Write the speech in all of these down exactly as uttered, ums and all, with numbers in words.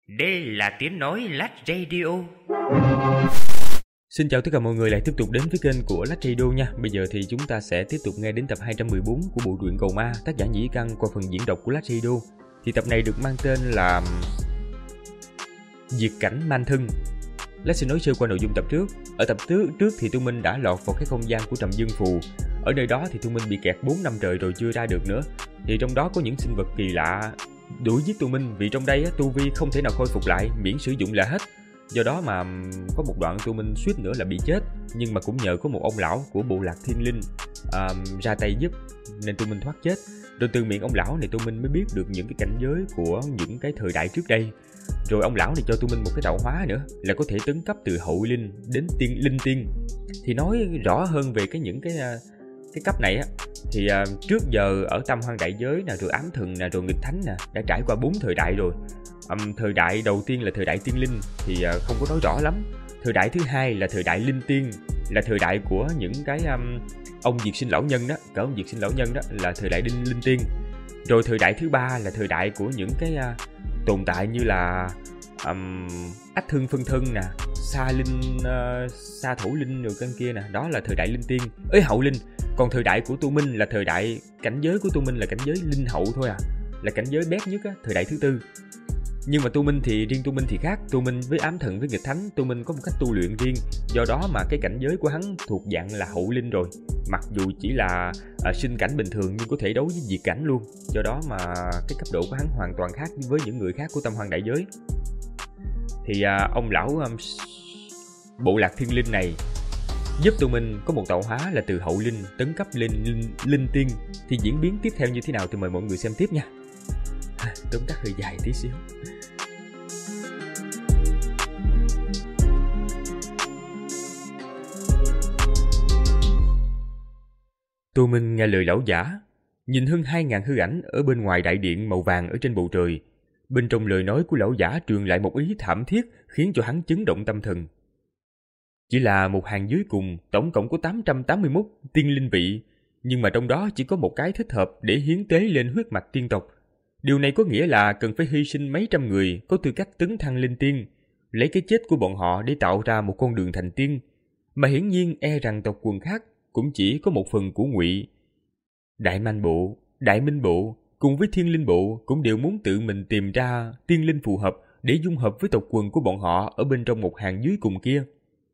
Đây là tiếng nói Lách Radio. Xin chào tất cả mọi người lại tiếp tục đến với kênh của Lách Radio nha. Bây giờ thì chúng ta sẽ tiếp tục nghe đến tập hai trăm mười bốn của bộ truyện Cầu Ma, tác giả Nhĩ Căn qua phần diễn đọc của Lách Radio. Thì tập này được mang tên là Diệt cảnh man thân. Lách xin nói sơ qua nội dung tập trước. Ở tập trước, trước thì Tu Minh đã lọt vào cái không gian của Trầm Dương Phù. Ở nơi đó thì Tu Minh bị kẹt bốn năm trời rồi chưa ra được nữa. Thì trong đó có những sinh vật kỳ lạ đuổi giết Tu Minh, vì trong đây á, Tu Vi không thể nào khôi phục lại miễn sử dụng là hết. Do đó mà có một đoạn Tu Minh suýt nữa là bị chết, nhưng mà cũng nhờ có một ông lão của bộ lạc Thiên Linh à, ra tay giúp nên Tu Minh thoát chết. Rồi từ miệng ông lão này Tu Minh mới biết được những cái cảnh giới của những cái thời đại trước đây. Rồi ông lão này cho Tu Minh một cái tạo hóa nữa là có thể tấn cấp từ hậu linh đến tiên linh tiên. Thì nói rõ hơn về cái những cái cái cấp này á, thì uh, trước giờ ở Tam Hoang đại giới nè, rồi ám thần nè, rồi nghịch thánh nè, đã trải qua bốn thời đại rồi. Um, thời đại đầu tiên là thời đại tiên linh thì uh, không có nói rõ lắm. Thời đại thứ hai là thời đại linh tiên, là thời đại của những cái um, ông diệt sinh lão nhân đó, cả ông diệt sinh lão nhân đó là thời đại linh linh tiên. Rồi thời đại thứ ba là thời đại của những cái uh, tồn tại như là um, ách thương phân thân nè, sa linh, uh, sa thổ linh rồi căn kia nè, đó là thời đại linh tiên, ấy hậu linh. Còn thời đại của Tu Minh là thời đại, cảnh giới của Tu Minh là cảnh giới linh hậu thôi à, là cảnh giới bét nhất á, thời đại thứ tư. Nhưng mà Tu Minh thì riêng Tu Minh thì khác, Tu Minh với ám thần với nghịch thánh, Tu Minh có một cách tu luyện riêng, do đó mà cái cảnh giới của hắn thuộc dạng là hậu linh rồi. Mặc dù chỉ là à, sinh cảnh bình thường nhưng có thể đấu với diệt cảnh luôn, do đó mà cái cấp độ của hắn hoàn toàn khác với những người khác của Tam Hoang đại giới. Thì à, ông lão um, bộ lạc Thiên Linh này giúp Tu Minh có một tạo hóa là từ hậu linh tấn cấp lên linh, linh tiên. Thì diễn biến tiếp theo như thế nào thì mời mọi người xem tiếp nha. Tóm tắt hơi dài tí xíu. Tu Minh nghe lời lão giả, nhìn hơn hai ngàn hư ảnh ở bên ngoài đại điện màu vàng ở trên bầu trời. Bên trong lời nói của lão giả truyền lại một ý thảm thiết khiến cho hắn chấn động tâm thần. Chỉ là một hàng dưới cùng, tổng cộng có tám trăm tám mươi mốt tiên linh vị, nhưng mà trong đó chỉ có một cái thích hợp để hiến tế lên huyết mạch tiên tộc. Điều này có nghĩa là cần phải hy sinh mấy trăm người có tư cách tấn thăng lên tiên, lấy cái chết của bọn họ để tạo ra một con đường thành tiên. Mà hiển nhiên e rằng tộc quần khác cũng chỉ có một phần của Ngụy. Đại Man Bộ, Đại Minh Bộ cùng với Thiên Linh Bộ cũng đều muốn tự mình tìm ra tiên linh phù hợp để dung hợp với tộc quần của bọn họ ở bên trong một hàng dưới cùng kia.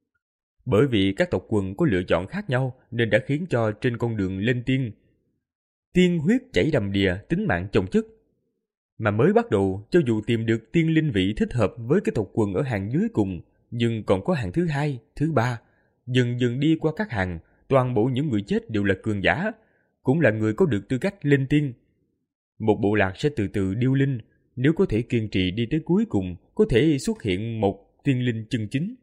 Bởi vì các tộc quần có lựa chọn khác nhau nên đã khiến cho trên con đường lên tiên, tiên huyết chảy đầm đìa, tính mạng chồng chất. Mà mới bắt đầu, cho dù tìm được tiên linh vị thích hợp với cái tộc quần ở hàng dưới cùng, nhưng còn có hàng thứ hai, thứ ba. Dần dần đi qua các hàng, toàn bộ những người chết đều là cường giả, cũng là người có được tư cách lên tiên. Một bộ lạc sẽ từ từ điêu linh, nếu có thể kiên trì đi tới cuối cùng, có thể xuất hiện một tiên linh chân chính.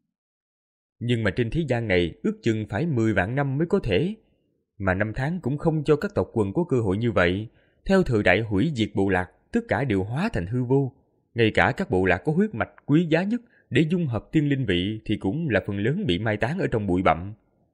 Nhưng mà trên thế gian này ước chừng phải mười vạn năm mới có thể, mà năm tháng cũng không cho các tộc quần có cơ hội như vậy. Theo thời đại hủy diệt bộ lạc, tất cả đều hóa thành hư vô. Ngay cả các bộ lạc có huyết mạch quý giá nhất để dung hợp tiên linh vị thì cũng là phần lớn bị mai táng ở trong bụi bặm.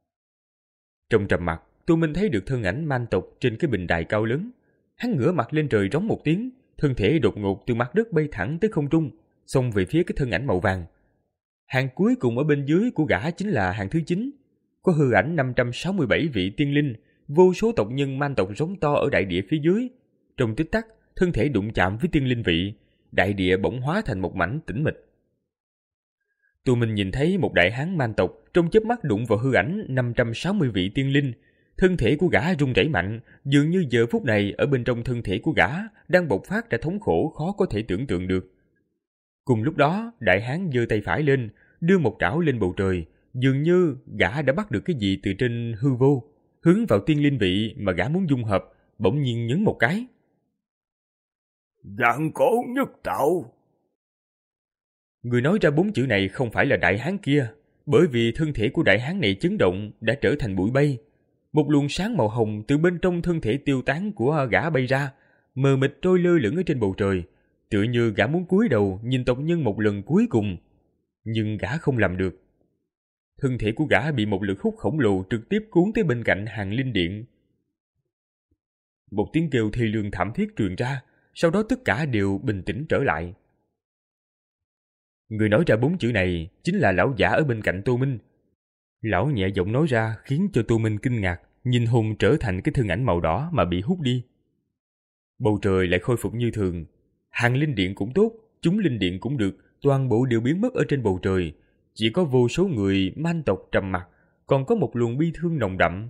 Trong trầm mặc, Tu Minh thấy được thân ảnh man tộc trên cái bình đài cao lớn. Hắn ngửa mặt lên trời rống một tiếng, thân thể đột ngột từ mặt đất bay thẳng tới không trung, xông về phía cái thân ảnh màu vàng. Hàng cuối cùng ở bên dưới của gã chính là hàng thứ chín, có hư ảnh năm trăm sáu mươi bảy vị tiên linh, vô số tộc nhân man tộc rống to ở đại địa phía dưới. Trong tích tắc, thân thể đụng chạm với tiên linh vị, đại địa bỗng hóa thành một mảnh tĩnh mịch. Tu Minh nhìn thấy một đại hán man tộc trong chớp mắt đụng vào hư ảnh năm trăm sáu mươi vị tiên linh, thân thể của gã rung rẩy mạnh, dường như giờ phút này ở bên trong thân thể của gã đang bộc phát ra thống khổ khó có thể tưởng tượng được. Cùng lúc đó, đại hán giơ tay phải lên, đưa một trảo lên bầu trời, dường như gã đã bắt được cái gì từ trên hư vô, hướng vào tiên linh vị mà gã muốn dung hợp, bỗng nhiên nhấn một cái. Vạn cổ nhất tạo. Người nói ra bốn chữ này không phải là đại hán kia, bởi vì thân thể của đại hán này chấn động đã trở thành bụi bay. Một luồng sáng màu hồng từ bên trong thân thể tiêu tán của gã bay ra, mờ mịt trôi lơ lửng ở trên bầu trời, tựa như gã muốn cúi đầu nhìn tộc nhân một lần cuối cùng. Nhưng gã không làm được. Thân thể của gã bị một lực hút khổng lồ trực tiếp cuốn tới bên cạnh hàng linh điện. Một tiếng kêu thê lương thảm thiết truyền ra, sau đó tất cả đều bình tĩnh trở lại. Người nói ra bốn chữ này chính là lão giả ở bên cạnh Tô Minh. Lão nhẹ giọng nói ra khiến cho Tô Minh kinh ngạc, nhìn hùng trở thành cái thân ảnh màu đỏ mà bị hút đi. Bầu trời lại khôi phục như thường. Hàng linh điện cũng tốt, chúng linh điện cũng được, toàn bộ đều biến mất ở trên bầu trời. Chỉ có vô số người man tộc trầm mặc, còn có một luồng bi thương nồng đậm.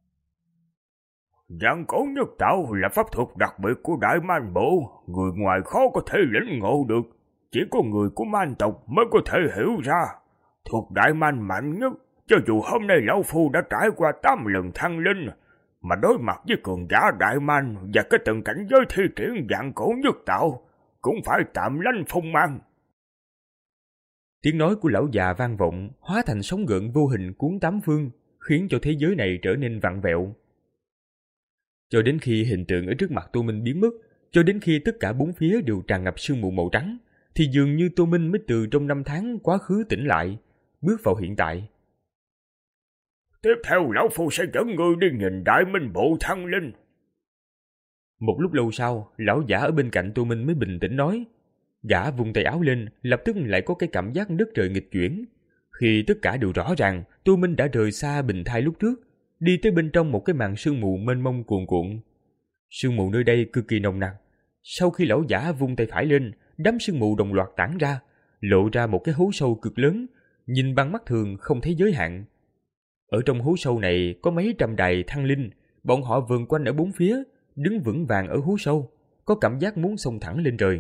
Dạng cổ nhất tạo là pháp thuật đặc biệt của Đại Man Bộ, người ngoài khó có thể lĩnh ngộ được, chỉ có người của man tộc mới có thể hiểu ra. Thuật Đại Man mạnh nhất, cho dù hôm nay lão phu đã trải qua tám lần thăng linh, mà đối mặt với cường giả Đại Man và cái từng cảnh giới thi triển dạng cổ nhất tạo, cũng phải tạm lánh phong mang. Tiếng nói của lão già vang vọng, hóa thành sóng gợn vô hình cuốn tám phương, khiến cho thế giới này trở nên vặn vẹo. Cho đến khi hình tượng ở trước mặt Tô Minh biến mất, cho đến khi tất cả bốn phía đều tràn ngập sương mù màu trắng, thì dường như Tô Minh mới từ trong năm tháng quá khứ tỉnh lại, bước vào hiện tại. Tiếp theo lão phu sẽ dẫn ngươi đi nhìn Đại Minh Bộ thăng linh. Một lúc lâu sau, lão giả ở bên cạnh Tô Minh mới bình tĩnh nói. Gã vung tay áo lên, lập tức lại có cái cảm giác đất trời nghịch chuyển. Khi tất cả đều rõ ràng, Tô Minh đã rời xa Bình Thai lúc trước, đi tới bên trong một cái màn sương mù mênh mông cuồn cuộn. Sương mù nơi đây cực kỳ nồng nặc. Sau khi lão giả vung tay phải lên, đám sương mù đồng loạt tản ra, lộ ra một cái hố sâu cực lớn, nhìn bằng mắt thường không thấy giới hạn. Ở trong hố sâu này có mấy trăm đài thăng linh, bọn họ vờn quanh ở bốn phía, đứng vững vàng ở hố sâu, có cảm giác muốn xông thẳng lên trời.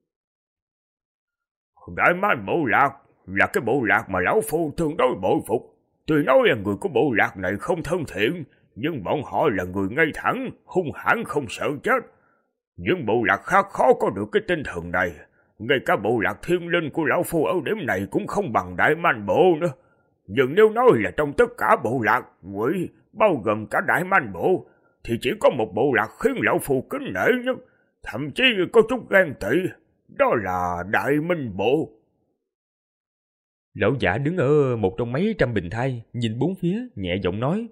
Đại Man Bộ Lạc là cái bộ lạc mà lão phu tương đối bội phục. Tuy nói là người của bộ lạc này không thân thiện, nhưng bọn họ là người ngay thẳng, hung hãn không sợ chết. Những bộ lạc khác khó có được cái tinh thần này. Ngay cả bộ lạc thiên linh của lão phu ở điểm này cũng không bằng Đại Man Bộ nữa. Nhưng nếu nói là trong tất cả bộ lạc, quỷ, bao gồm cả Đại Man Bộ, thì chỉ có một bộ lạc khiến lão phu kính nể nhất, thậm chí có chút ghen tị, đó là Đại Minh Bộ. Lão giả đứng ở một trong mấy trăm bình thai, nhìn bốn phía, nhẹ giọng nói.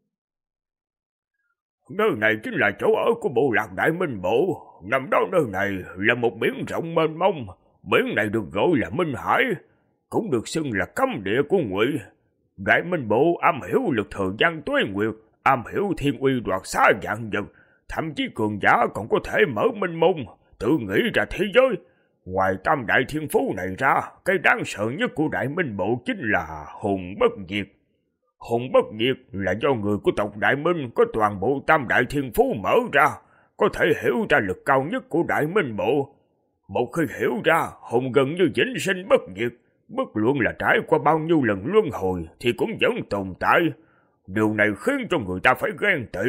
Nơi này chính là chỗ ở của bộ lạc Đại Minh Bộ. Nằm đó nơi này là một biển rộng mênh mông. Biển này được gọi là Minh Hải, cũng được xưng là cấm địa của Ngụy. Đại Minh Bộ am hiểu lực thời gian tuế nguyệt, am hiểu thiên uy đoạt xá vạn vật, thậm chí cường giả còn có thể mở minh mông, tự nghĩ ra thế giới. Ngoài tam đại thiên phú này ra, cái đáng sợ nhất của Đại Minh Bộ chính là hồn bất diệt. Hồn bất diệt là do người của tộc Đại Minh có toàn bộ tam đại thiên phú mở ra, có thể hiểu ra lực cao nhất của Đại Minh Bộ. Một khi hiểu ra, hồn gần như vĩnh sinh bất diệt, bất luận là trải qua bao nhiêu lần luân hồi thì cũng vẫn tồn tại. Điều này khiến cho người ta phải ghen tị.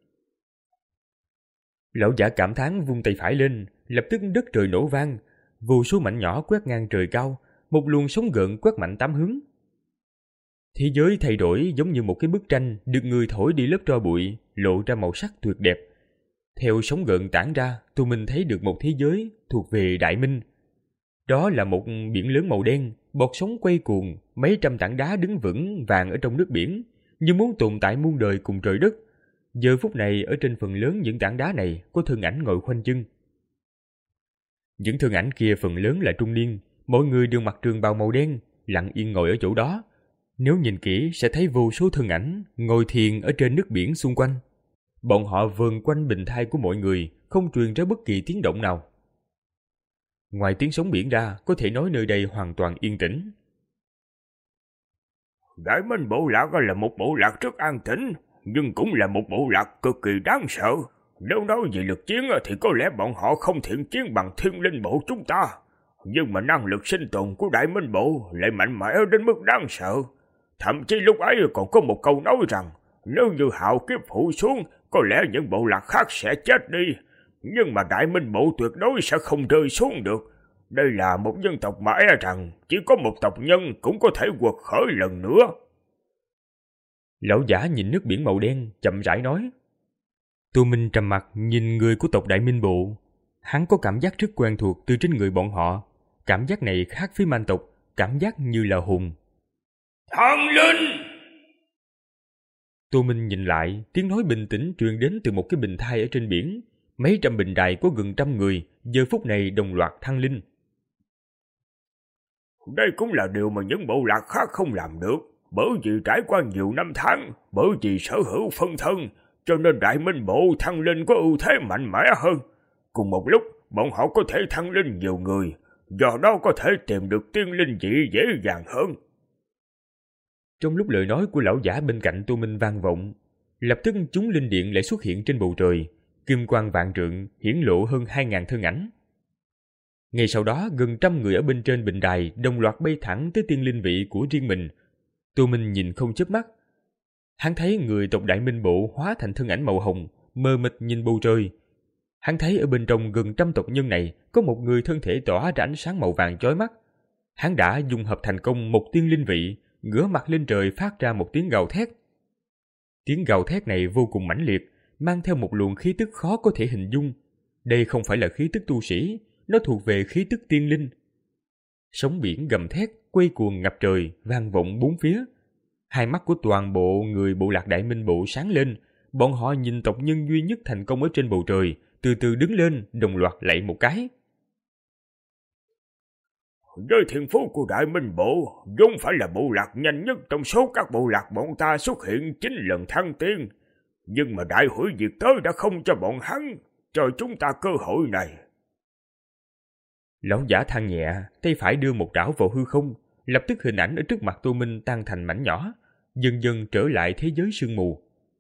Lão giả cảm thán vung tay phải lên, lập tức đất trời nổ vang, vô số mảnh nhỏ quét ngang trời cao, một luồng sóng gợn quét mạnh tám hướng. Thế giới thay đổi giống như một cái bức tranh được người thổi đi lớp tro bụi, lộ ra màu sắc tuyệt đẹp. Theo sóng gợn tản ra, tụi mình thấy được một thế giới thuộc về Đại Minh. Đó là một biển lớn màu đen, bọt sóng quay cuồng, mấy trăm tảng đá đứng vững vàng ở trong nước biển, như muốn tồn tại muôn đời cùng trời đất. Giờ phút này ở trên phần lớn những tảng đá này có thân ảnh ngồi khoanh chân. Những thân ảnh kia phần lớn là trung niên, mỗi người đều mặc trường bào màu đen, lặng yên ngồi ở chỗ đó. Nếu nhìn kỹ sẽ thấy vô số thân ảnh ngồi thiền ở trên nước biển xung quanh. Bọn họ vờn quanh bình thai của mọi người, không truyền ra bất kỳ tiếng động nào. Ngoài tiếng sóng biển ra, có thể nói nơi đây hoàn toàn yên tĩnh. Đại Minh Bộ Lạc là một bộ lạc rất an tĩnh, nhưng cũng là một bộ lạc cực kỳ đáng sợ. Nếu nói về lực chiến thì có lẽ bọn họ không thiện chiến bằng thiên linh bộ chúng ta. Nhưng mà năng lực sinh tồn của Đại Minh Bộ lại mạnh mẽ đến mức đáng sợ. Thậm chí lúc ấy còn có một câu nói rằng, nếu như hạo kiếp phủ xuống, có lẽ những bộ lạc khác sẽ chết đi. Nhưng mà Đại Minh Bộ tuyệt đối sẽ không rơi xuống được. Đây là một dân tộc mà e rằng chỉ có một tộc nhân cũng có thể quật khởi lần nữa. Lão giả nhìn nước biển màu đen, chậm rãi nói. Tô Minh trầm mặt nhìn người của tộc Đại Minh Bộ. Hắn có cảm giác rất quen thuộc từ trên người bọn họ. Cảm giác này khác với man tộc, cảm giác như là hùng. Thăng linh! Tô Minh nhìn lại, tiếng nói bình tĩnh truyền đến từ một cái bình thai ở trên biển. Mấy trăm bình đài có gần trăm người, giờ phút này đồng loạt thăng linh. Đây cũng là điều mà những bộ lạc khác không làm được, bởi vì trải qua nhiều năm tháng, bởi vì sở hữu phân thân, cho nên Đại Minh Bộ thăng linh có ưu thế mạnh mẽ hơn. Cùng một lúc, bọn họ có thể thăng linh nhiều người, do đó có thể tìm được tiên linh dị dễ dàng hơn. Trong lúc lời nói của lão giả bên cạnh Tô Minh vang vọng, lập tức chúng linh điện lại xuất hiện trên bầu trời, kim quang vạn trượng hiển lộ hơn hai ngàn thân ảnh. Ngay sau đó, gần trăm người ở bên trên bình đài đồng loạt bay thẳng tới tiên linh vị của riêng mình. Tô Minh nhìn không chớp mắt. Hắn thấy người tộc Đại Minh Bộ hóa thành thân ảnh màu hồng, mờ mịt nhìn bầu trời. Hắn thấy ở bên trong gần trăm tộc nhân này có một người thân thể tỏa ra ánh sáng màu vàng chói mắt. Hắn đã dung hợp thành công một tiên linh vị, ngửa mặt lên trời phát ra một tiếng gào thét. Tiếng gào thét này vô cùng mãnh liệt, mang theo một luồng khí tức khó có thể hình dung. Đây không phải là khí tức tu sĩ, nó thuộc về khí tức tiên linh. Sóng biển gầm thét, quay cuồng ngập trời, vang vọng bốn phía. Hai mắt của toàn bộ người bộ lạc Đại Minh Bộ sáng lên, bọn họ nhìn tộc nhân duy nhất thành công ở trên bầu trời, từ từ đứng lên, đồng loạt lạy một cái. Với thiên phú của Đại Minh Bộ, vốn phải là bộ lạc nhanh nhất trong số các bộ lạc bọn ta xuất hiện chín lần thăng tiên. Nhưng mà đại hủy diệt tới đã không cho bọn hắn, cho chúng ta cơ hội này. Lão giả than nhẹ, tay phải đưa một trảo vào hư không, lập tức hình ảnh ở trước mặt Tô Minh tan thành mảnh nhỏ, dần dần trở lại thế giới sương mù.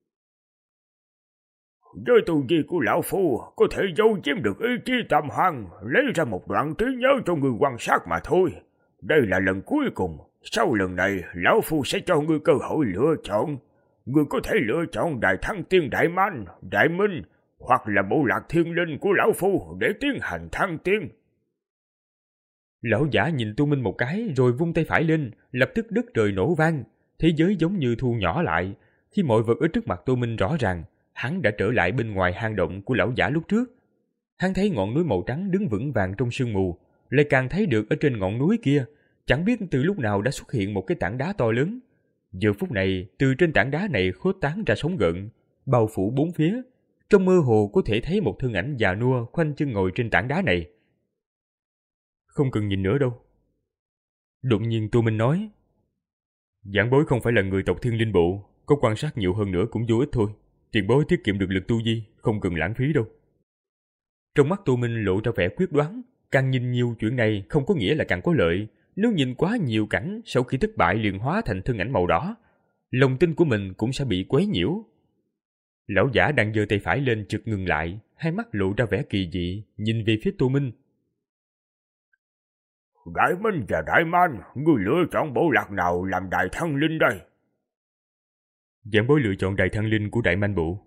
Với tu vi của lão phu, có thể giấu chiếm được ý chí tam hoang, lấy ra một đoạn trí nhớ cho người quan sát mà thôi. Đây là lần cuối cùng, sau lần này lão phu sẽ cho ngươi cơ hội lựa chọn. Ngươi có thể lựa chọn Đại Thăng Tiên Đại Man, Đại Minh, hoặc là bộ lạc thiên linh của lão phu để tiến hành thăng tiên. Lão giả nhìn Tô Minh một cái rồi vung tay phải lên, lập tức đất trời nổ vang, thế giới giống như thu nhỏ lại. Khi mọi vật ở trước mặt Tô Minh rõ ràng, hắn đã trở lại bên ngoài hang động của lão giả lúc trước. Hắn thấy ngọn núi màu trắng đứng vững vàng trong sương mù, lại càng thấy được ở trên ngọn núi kia, chẳng biết từ lúc nào đã xuất hiện một cái tảng đá to lớn. Giờ phút này, từ trên tảng đá này khuếch tán ra sóng gợn, bao phủ bốn phía. Trong mơ hồ có thể thấy một thân ảnh già nua khoanh chân ngồi trên tảng đá này. Không cần nhìn nữa đâu. Đột nhiên Tô Minh nói, giảng bối không phải là người tộc Thiên Linh Bộ, có quan sát nhiều hơn nữa cũng vô ích thôi. Tiền bối tiết kiệm được lực tu vi, không cần lãng phí đâu. Trong mắt Tô Minh lộ ra vẻ quyết đoán, càng nhìn nhiều chuyện này không có nghĩa là càng có lợi. Nếu nhìn quá nhiều cảnh, sau khi thất bại liền hóa thành thân ảnh màu đỏ, lòng tin của mình cũng sẽ bị quấy nhiễu. Lão giả đang giơ tay phải lên chợt ngừng lại, hai mắt lộ ra vẻ kỳ dị, nhìn về phía Tô Minh. Đại Minh và Đại Man, ngươi lựa chọn bộ lạc nào làm Đại Thăng Linh đây? Giảng bối lựa chọn Đại Thăng Linh của Đại Man Bộ.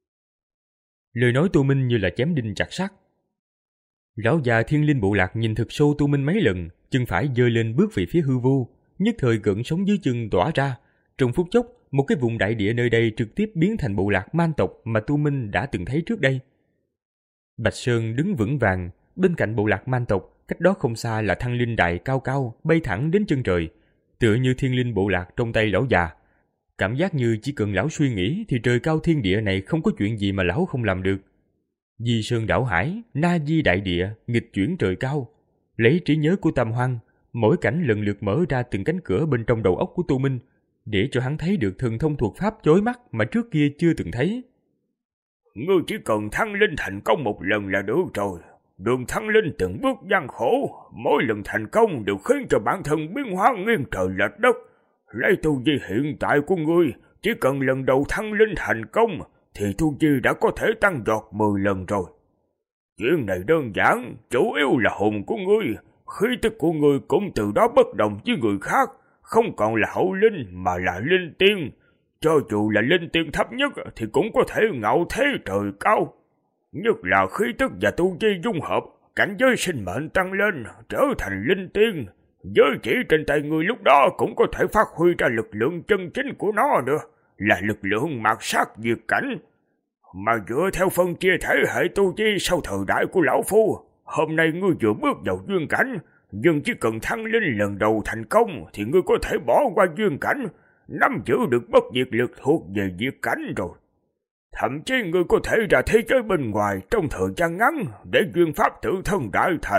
Lời nói Tô Minh như là chém đinh chặt sắt. Lão già Thiên Linh Bộ Lạc nhìn thật sâu Tô Minh mấy lần, chân phải giơ lên bước về phía hư vô, nhất thời gợn sóng dưới chân tỏa ra. Trong phút chốc, một cái vùng đại địa nơi đây trực tiếp biến thành bộ lạc man tộc mà Tô Minh đã từng thấy trước đây. Bạch Sơn đứng vững vàng, bên cạnh bộ lạc man tộc, cách đó không xa là Thăng Linh Đài cao cao, bay thẳng đến chân trời, tựa như Thiên Linh Bộ Lạc trong tay lão già. Cảm giác như chỉ cần lão suy nghĩ thì trời cao thiên địa này không có chuyện gì mà lão không làm được. Di sơn đảo hải, na di đại địa, nghịch chuyển trời cao. Lấy trí nhớ của Tam Hoang, mỗi cảnh lần lượt mở ra từng cánh cửa bên trong đầu óc của Tô Minh, để cho hắn thấy được thần thông thuật pháp chói mắt mà trước kia chưa từng thấy. Ngươi chỉ cần thăng linh thành công một lần là được rồi. Đường thăng linh từng bước gian khổ, mỗi lần thành công đều khiến cho bản thân biến hóa nghiêng trời lệch đất. Lấy tu vi hiện tại của ngươi, chỉ cần lần đầu thăng linh thành công thì tu vi đã có thể tăng giọt mười lần rồi. Chuyện này đơn giản, chủ yếu là hồn của ngươi, khí tức của ngươi cũng từ đó bất đồng với người khác, không còn là hậu linh mà là linh tiên. Cho dù là linh tiên thấp nhất thì cũng có thể ngạo thế trời cao. Nhất là khí tức và tu vi dung hợp, cảnh giới sinh mệnh tăng lên, trở thành linh tiên. Giới chỉ trên tay người lúc đó cũng có thể phát huy ra lực lượng chân chính của nó nữa, là lực lượng mạt sát diệt cảnh. Mà dựa theo phân chia thể hệ tu vi sau thời đại của lão phu, hôm nay ngươi vừa bước vào duyên cảnh, nhưng chỉ cần thăng linh lần đầu thành công thì ngươi có thể bỏ qua duyên cảnh, nắm giữ được bất diệt lực thuộc về diệt cảnh rồi. Thậm chí ngươi có thể ra thế giới bên ngoài trong thời gian ngắn để duyên pháp tự thân đại thành,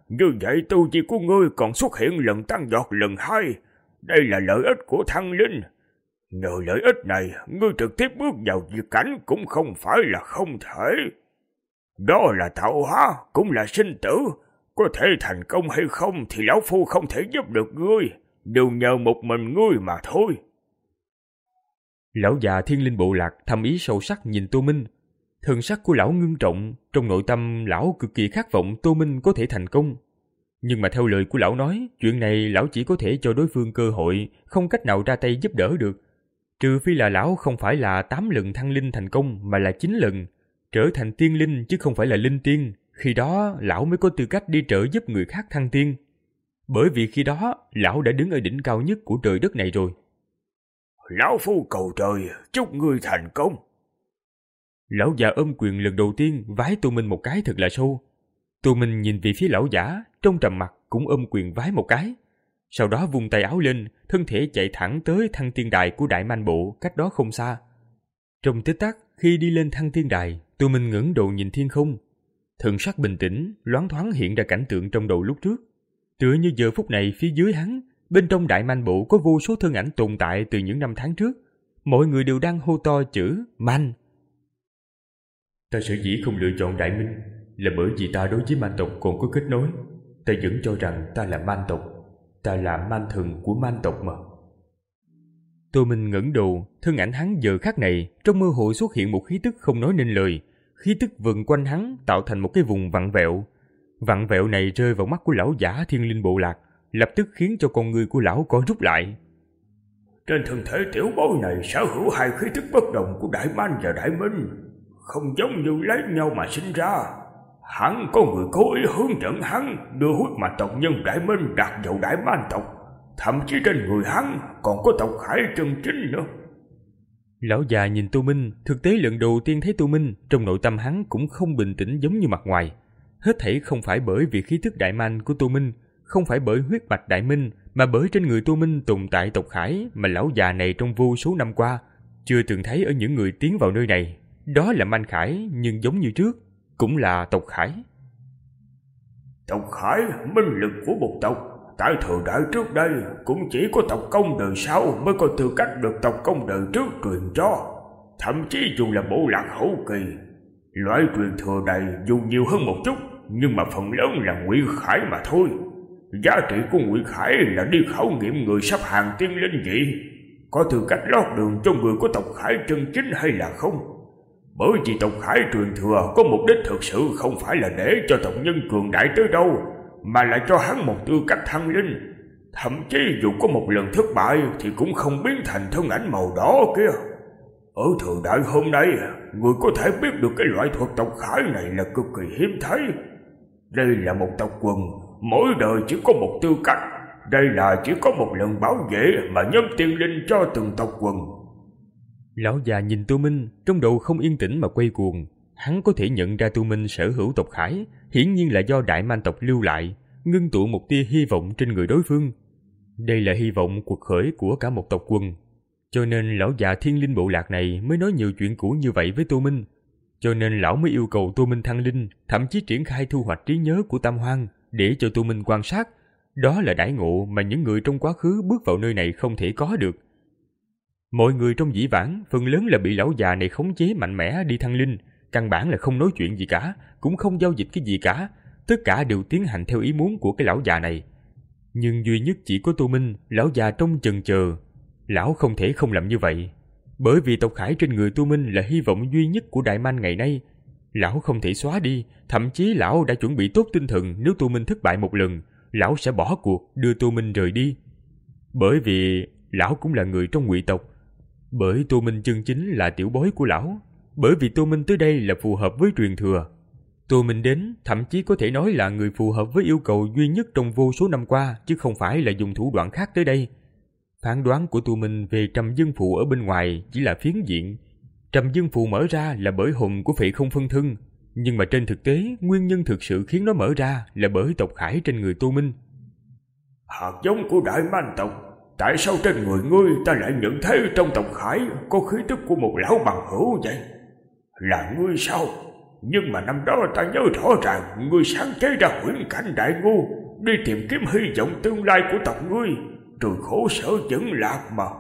Như vậy tu vi của ngươi còn xuất hiện lần tăng vọt lần hai. Đây là lợi ích của thăng linh. Nhờ lợi ích này, ngươi trực tiếp bước vào diệt cảnh cũng không phải là không thể. Đó là tạo hóa, cũng là sinh tử. Có thể thành công hay không thì lão phu không thể giúp được ngươi. Đều nhờ một mình ngươi mà thôi. Lão già Thiên Linh Bộ Lạc thầm ý sâu sắc nhìn Tô Minh. Thần sắc của lão ngưng trọng, trong nội tâm lão cực kỳ khát vọng Tô Minh có thể thành công. Nhưng mà theo lời của lão nói, chuyện này lão chỉ có thể cho đối phương cơ hội, không cách nào ra tay giúp đỡ được. Trừ phi là lão không phải là tám lần thăng linh thành công mà là chín lần, trở thành tiên linh chứ không phải là linh tiên, khi đó lão mới có tư cách đi trợ giúp người khác thăng tiên. Bởi vì khi đó lão đã đứng ở đỉnh cao nhất của trời đất này rồi. Lão phu cầu trời, chúc ngươi thành công. Lão già ôm quyền lần đầu tiên vái Tô Minh một cái thật là sâu. Tô Minh nhìn về phía lão giả, trong trầm mặc cũng ôm quyền vái một cái. Sau đó vung tay áo lên, thân thể chạy thẳng tới thăng tiên đài của Đại Man Bộ cách đó không xa. Trong tích tắc, khi đi lên thăng tiên đài, Tô Minh ngẩng đầu nhìn thiên không. Thần sắc bình tĩnh, loáng thoáng hiện ra cảnh tượng trong đầu lúc trước. Tựa như giờ phút này phía dưới hắn, bên trong Đại Man Bộ có vô số thân ảnh tồn tại từ những năm tháng trước. Mọi người đều đang hô to chữ Man. Ta sở dĩ không lựa chọn Đại Minh là bởi vì ta đối với Man tộc còn có kết nối. Ta vẫn cho rằng ta là Man tộc. Ta là Man thần của Man tộc mà. Tô Minh ngẩng đầu, thân ảnh hắn giờ khắc này trong mơ hồ xuất hiện một khí tức không nói nên lời. Khí tức vần quanh hắn tạo thành một cái vùng vặn vẹo. Vặn vẹo này rơi vào mắt của lão giả Thiên Linh Bộ Lạc, lập tức khiến cho con người của lão co rút lại. Trên thân thể tiểu bối này sở hữu hai khí tức bất đồng của Đại Man và Đại Minh, không giống như lấy nhau mà sinh ra. Hắn có người cố ý hướng dẫn hắn đưa huyết mạch tộc nhân Đại Minh đặt vào Đại Man tộc, thậm chí trên người hắn còn có tộc Khải chân chính nữa. Lão già nhìn Tô Minh, thực tế lần đầu tiên thấy Tô Minh, trong nội tâm hắn cũng không bình tĩnh giống như mặt ngoài. Hết thảy không phải bởi vì khí tức Đại Man của Tô Minh, không phải bởi huyết mạch Đại Minh, mà bởi trên người Tô Minh tồn tại tộc Khải mà lão già này trong vô số năm qua chưa từng thấy ở những người tiến vào nơi này. Đó là Man Khải, nhưng giống như trước, cũng là tộc Khải. Tộc Khải, minh lực của một tộc, tại thời đại trước đây cũng chỉ có tộc công đời sau mới có tư cách được tộc công đời trước truyền cho. Thậm chí dù là bộ lạc hậu kỳ, loại truyền thừa này dù nhiều hơn một chút, nhưng mà phần lớn là Ngụy Khải mà thôi. Giá trị của Ngụy Khải là đi khảo nghiệm người sắp hàng tiên linh dị, có tư cách lót đường cho người của tộc Khải chân chính hay là không. Bởi vì tộc Khải truyền thừa có mục đích thực sự không phải là để cho tộc nhân cường đại tới đâu, mà là cho hắn một tư cách thăng linh. Thậm chí dù có một lần thất bại thì cũng không biến thành thân ảnh màu đỏ kia. Ở thời đại hôm nay, người có thể biết được cái loại thuật tộc Khải này là cực kỳ hiếm thấy. Đây là một tộc quần, mỗi đời chỉ có một tư cách. Đây là chỉ có một lần bảo vệ mà nhân tiên linh cho từng tộc quần. Lão già nhìn Tô Minh, trong đầu không yên tĩnh mà quay cuồng. Hắn có thể nhận ra Tô Minh sở hữu tộc Khải, hiển nhiên là do Đại Man tộc lưu lại, ngưng tụ một tia hy vọng trên người đối phương. Đây là hy vọng cuộc khởi của cả một tộc quần. Cho nên lão già Thiên Linh Bộ Lạc này mới nói nhiều chuyện cũ như vậy với Tô Minh. Cho nên lão mới yêu cầu Tô Minh thăng linh, thậm chí triển khai thu hoạch trí nhớ của Tam Hoang để cho Tô Minh quan sát. Đó là đãi ngộ mà những người trong quá khứ bước vào nơi này không thể có được. Mọi người trong dĩ vãng phần lớn là bị lão già này khống chế mạnh mẽ đi thăng linh, căn bản là không nói chuyện gì cả, cũng không giao dịch cái gì cả, tất cả đều tiến hành theo ý muốn của cái lão già này. Nhưng duy nhất chỉ có Tô Minh, lão già trông chần chờ. Lão không thể không làm như vậy, bởi vì tộc Khải trên người Tô Minh là hy vọng duy nhất của Đại Man ngày nay. Lão không thể xóa đi, thậm chí lão đã chuẩn bị tốt tinh thần, nếu Tô Minh thất bại một lần, lão sẽ bỏ cuộc đưa Tô Minh rời đi. Bởi vì lão cũng là người trong Ngụy tộc, bởi Tô Minh chân chính là tiểu bối của lão, bởi vì Tô Minh tới đây là phù hợp với truyền thừa. Tô Minh đến thậm chí có thể nói là người phù hợp với yêu cầu duy nhất trong vô số năm qua, chứ không phải là dùng thủ đoạn khác tới đây. Phán đoán của Tô Minh về Trầm Dương Phù ở bên ngoài chỉ là phiến diện. Trầm Dương Phù mở ra là bởi hồn của Phệ Không Phân Thân, nhưng mà trên thực tế nguyên nhân thực sự khiến nó mở ra là bởi tộc Khải trên người Tô Minh. Hạt giống của Đại Man tộc, tại sao trên người ngươi ta lại nhận thấy trong tộc Khải có khí tức của một lão bằng hữu vậy? Là ngươi sao? nhưng mà năm đó ta nhớ rõ ràng ngươi sáng chế ra huyễn cảnh đại ngu, đi tìm kiếm hy vọng tương lai của tộc ngươi, rồi khổ sở vẫn lạc mà.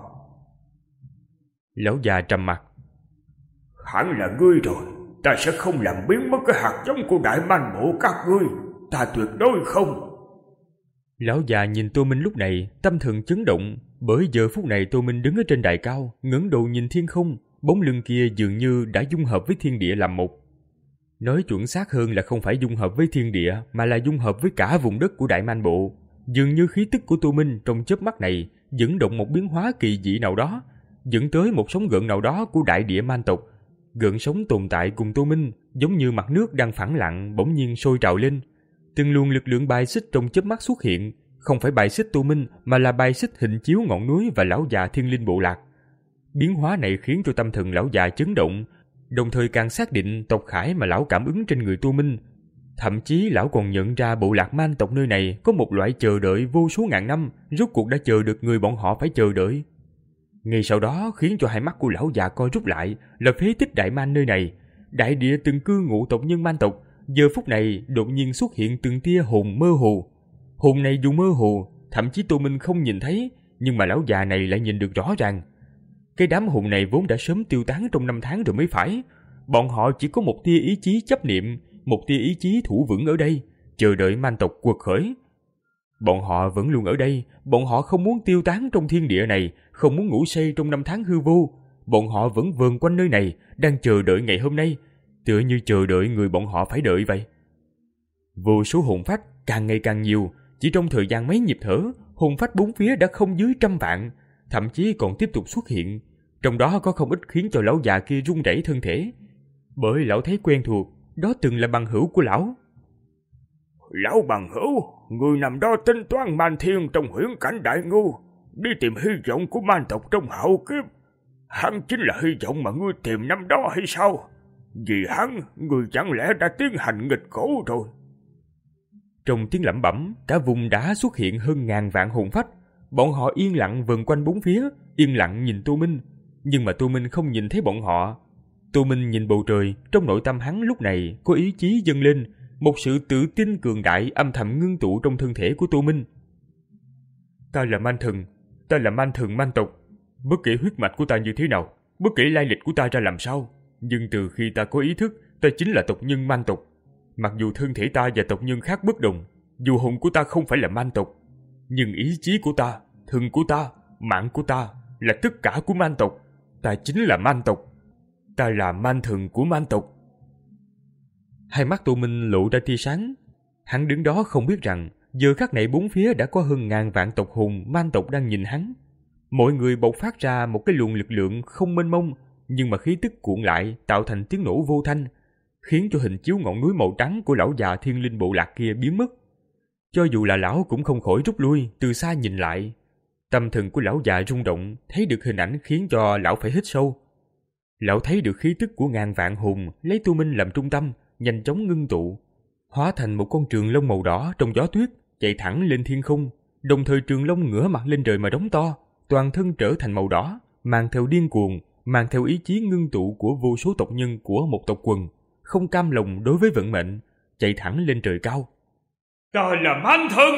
Lão già trầm mặt. Hẳn là ngươi rồi, ta sẽ không làm biến mất cái hạt giống của đại man bộ các ngươi, ta tuyệt đối không. Lão già nhìn Tô Minh lúc này, tâm thần chấn động, bởi giờ phút này Tô Minh đứng ở trên đài cao, ngẩng đầu nhìn thiên không, bóng lưng kia dường như đã dung hợp với thiên địa làm một. Nói chuẩn xác hơn là không phải dung hợp với thiên địa, mà là dung hợp với cả vùng đất của Đại Man Bộ. Dường như khí tức của Tô Minh trong chớp mắt này dẫn động một biến hóa kỳ dị nào đó, dẫn tới một sóng gợn nào đó của đại địa man tộc. Gợn sóng tồn tại cùng Tô Minh giống như mặt nước đang phẳng lặng bỗng nhiên sôi trào lên. Từng luồng lực lượng bài xích trong chớp mắt xuất hiện, không phải bài xích Tô Minh mà là bài xích hình chiếu ngọn núi và lão già Thiên Linh Bộ Lạc. Biến hóa này khiến cho tâm thần lão già chấn động, đồng thời càng xác định tộc Khải mà lão cảm ứng trên người Tô Minh. Thậm chí lão còn nhận ra bộ lạc man tộc nơi này có một loại chờ đợi vô số ngàn năm, rốt cuộc đã chờ được người bọn họ phải chờ đợi. Ngay sau đó khiến cho hai mắt của lão già co rút lại là phế tích đại man nơi này. Đại địa từng cư ngụ tộc nhân man tộc, giờ phút này đột nhiên xuất hiện từng tia hồn mơ hồ. Hồn này dù mơ hồ, thậm chí Tô Minh không nhìn thấy, nhưng mà lão già này lại nhìn được rõ ràng. Cái đám hồn này vốn đã sớm tiêu tán trong năm tháng rồi mới phải. Bọn họ chỉ có một tia ý chí chấp niệm, một tia ý chí thủ vững ở đây, chờ đợi man tộc quật khởi. Bọn họ vẫn luôn ở đây, bọn họ không muốn tiêu tán trong thiên địa này, không muốn ngủ say trong năm tháng hư vô. Bọn họ vẫn vờn quanh nơi này, đang chờ đợi ngày hôm nay, tựa như chờ đợi người bọn họ phải đợi vậy. Vô số hồn phách càng ngày càng nhiều, chỉ trong thời gian mấy nhịp thở, hồn phách bốn phía đã không dưới trăm vạn, thậm chí còn tiếp tục xuất hiện. Trong đó có không ít khiến cho lão già kia run rẩy thân thể, bởi lão thấy quen thuộc, đó từng là bằng hữu của lão. Lão bằng hữu, người nằm đó tính toán man thiên trong huyễn cảnh đại ngu, đi tìm hy vọng của man tộc trong hậu kiếp. Hắn chính là hy vọng mà ngươi tìm năm đó hay sao? Vì hắn, ngươi chẳng lẽ đã tiến hành nghịch khổ rồi? Trong tiếng lẩm bẩm, cả vùng đã xuất hiện hơn ngàn vạn hồn phách. Bọn họ yên lặng vần quanh bốn phía, yên lặng nhìn Tô Minh. Nhưng mà Tô Minh không nhìn thấy bọn họ. Tô Minh nhìn bầu trời, trong nội tâm hắn lúc này có ý chí dâng lên, một sự tự tin cường đại âm thầm ngưng tụ trong thân thể của Tô Minh. Ta là man thần, ta là man thần man tộc. Bất kể huyết mạch của ta như thế nào, bất kể lai lịch của ta ra làm sao, nhưng từ khi ta có ý thức, ta chính là tộc nhân man tộc. Mặc dù thân thể ta và tộc nhân khác bất đồng, dù hồn của ta không phải là man tộc, nhưng ý chí của ta, thân của ta, mạng của ta là tất cả của man tộc. Ta chính là man tộc. Ta là man thần của man tộc. Hai mắt Tô Minh lộ ra tia sáng. Hắn đứng đó không biết rằng giờ khắc này bốn phía đã có hơn ngàn vạn tộc hồn man tộc đang nhìn hắn. Mọi người bộc phát ra một cái luồng lực lượng không mênh mông, nhưng mà khí tức cuộn lại tạo thành tiếng nổ vô thanh, khiến cho hình chiếu ngọn núi màu trắng của lão già Thiên Linh Bộ Lạc kia biến mất. Cho dù là lão cũng không khỏi rút lui, từ xa nhìn lại. Tâm thần của lão già rung động, thấy được hình ảnh khiến cho lão phải hít sâu. Lão thấy được khí tức của ngàn vạn hồn lấy Tô Minh làm trung tâm, nhanh chóng ngưng tụ, hóa thành một con trường long màu đỏ trong gió tuyết, chạy thẳng lên thiên không. Đồng thời trường long ngửa mặt lên trời mà đóng to, toàn thân trở thành màu đỏ, mang theo điên cuồng, mang theo ý chí ngưng tụ của vô số tộc nhân của một tộc quần, không cam lòng đối với vận mệnh, chạy thẳng lên trời cao. Ta là man thần!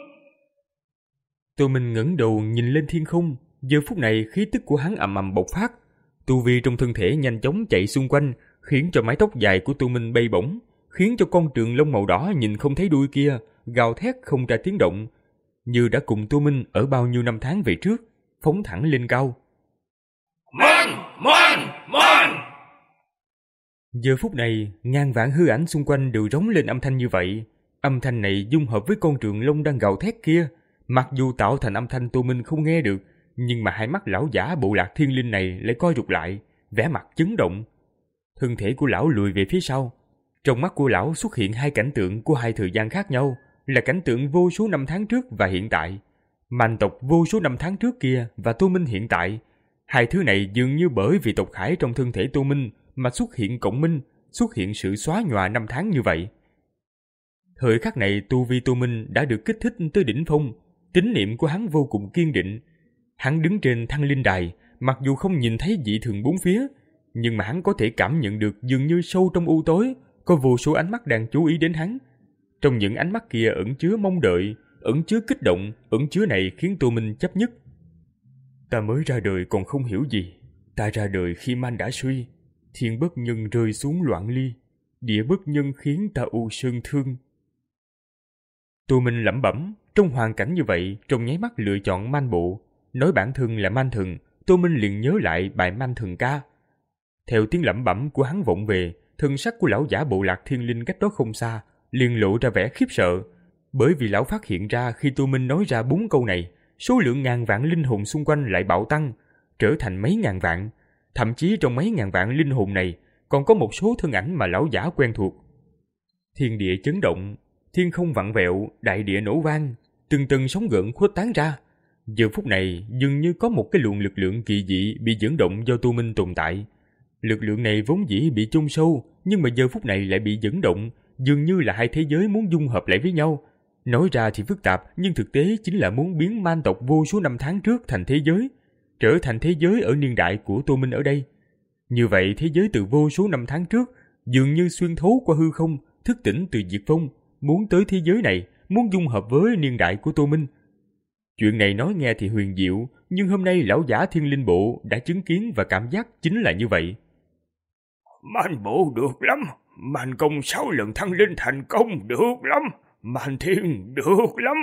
Tô Minh ngẩng đầu nhìn lên thiên không, giờ phút này khí tức của hắn ầm ầm bộc phát, tu vi trong thân thể nhanh chóng chạy xung quanh, khiến cho mái tóc dài của Tô Minh bay bổng, khiến cho con trường long màu đỏ nhìn không thấy đuôi kia gào thét không ra tiếng động, như đã cùng Tô Minh ở bao nhiêu năm tháng về trước, phóng thẳng lên cao. Man! Man! Man! Giờ phút này, ngàn vạn hư ảnh xung quanh đều rống lên âm thanh như vậy. Âm thanh này dung hợp với con trường long đang gào thét kia, mặc dù tạo thành âm thanh Tô Minh không nghe được, nhưng mà hai mắt lão giả Bộ Lạc Thiên Linh này lại co rụt lại, vẻ mặt chấn động. Thân thể của lão lùi về phía sau. Trong mắt của lão xuất hiện hai cảnh tượng của hai thời gian khác nhau, là cảnh tượng vô số năm tháng trước và hiện tại. Man tộc vô số năm tháng trước kia và Tô Minh hiện tại. Hai thứ này dường như bởi vì tộc Khải trong thân thể Tô Minh mà xuất hiện cộng minh, xuất hiện sự xóa nhòa năm tháng như vậy. Thời khắc này tu vi Tô Minh đã được kích thích tới đỉnh phong, tín niệm của hắn vô cùng kiên định. Hắn đứng trên thăng linh đài, mặc dù không nhìn thấy dị thường bốn phía, nhưng mà hắn có thể cảm nhận được dường như sâu trong u tối có vô số ánh mắt đang chú ý đến hắn. Trong những ánh mắt kia ẩn chứa mong đợi, ẩn chứa kích động, ẩn chứa này khiến Tô Minh chấp nhất. Ta mới ra đời còn không hiểu gì. Ta ra đời khi man đã suy, thiên bất nhân rơi xuống loạn ly, địa bất nhân khiến ta u sơn thương. Tô Minh lẩm bẩm, trong hoàn cảnh như vậy, trong nháy mắt lựa chọn man bộ. Nói bản thân là man thần, Tô Minh liền nhớ lại bài man thần ca. Theo tiếng lẩm bẩm của hắn vọng về, thân sắc của lão giả bộ lạc thiên linh cách đó không xa, liền lộ ra vẻ khiếp sợ. Bởi vì lão phát hiện ra khi Tô Minh nói ra bốn câu này, số lượng ngàn vạn linh hồn xung quanh lại bạo tăng, trở thành mấy ngàn vạn. Thậm chí trong mấy ngàn vạn linh hồn này, còn có một số thân ảnh mà lão giả quen thuộc. Thiên địa chấn động, thiên không vặn vẹo, đại địa nổ vang, từng tầng sóng gợn khuếch tán ra. Giờ phút này dường như có một cái luồng lực lượng kỳ dị bị dẫn động do Tô Minh tồn tại. Lực lượng này vốn dĩ bị chôn sâu, nhưng mà giờ phút này lại bị dẫn động, dường như là hai thế giới muốn dung hợp lại với nhau. Nói ra thì phức tạp, nhưng thực tế chính là muốn biến man tộc vô số năm tháng trước thành thế giới, trở thành thế giới ở niên đại của Tô Minh ở đây. Như vậy thế giới từ vô số năm tháng trước dường như xuyên thấu qua hư không, thức tỉnh từ diệt vong, muốn tới thế giới này, muốn dung hợp với niên đại của Tô Minh. Chuyện này nói nghe thì huyền diệu, nhưng hôm nay lão giả thiên linh bộ đã chứng kiến và cảm giác chính là như vậy. Man bộ được lắm, man công sáu lần thăng linh thành công được lắm, man thiên được lắm.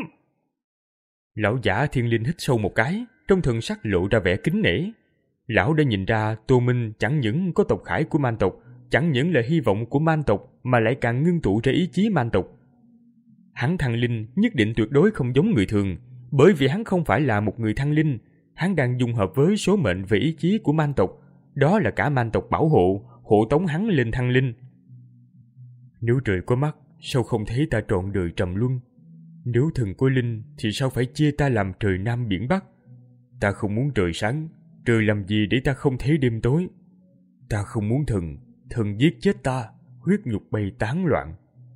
Lão giả thiên linh hít sâu một cái, trong thần sắc lộ ra vẻ kính nể. Lão đã nhìn ra Tô Minh chẳng những có tộc khải của man tộc, chẳng những là hy vọng của man tộc, mà lại càng ngưng tụ ra ý chí man tộc. Hắn thăng linh nhất định tuyệt đối không giống người thường, bởi vì hắn không phải là một người thăng linh, hắn đang dung hợp với số mệnh về ý chí của man tộc, đó là cả man tộc bảo hộ, hộ tống hắn lên thăng linh. Nếu trời có mắt, sao không thấy ta trọn đời trầm luân? Nếu thần có linh, thì sao phải chia ta làm trời Nam biển Bắc? Ta không muốn trời sáng, trời làm gì để ta không thấy đêm tối? Ta không muốn thần, thần giết chết ta, huyết nhục bay tán loạn.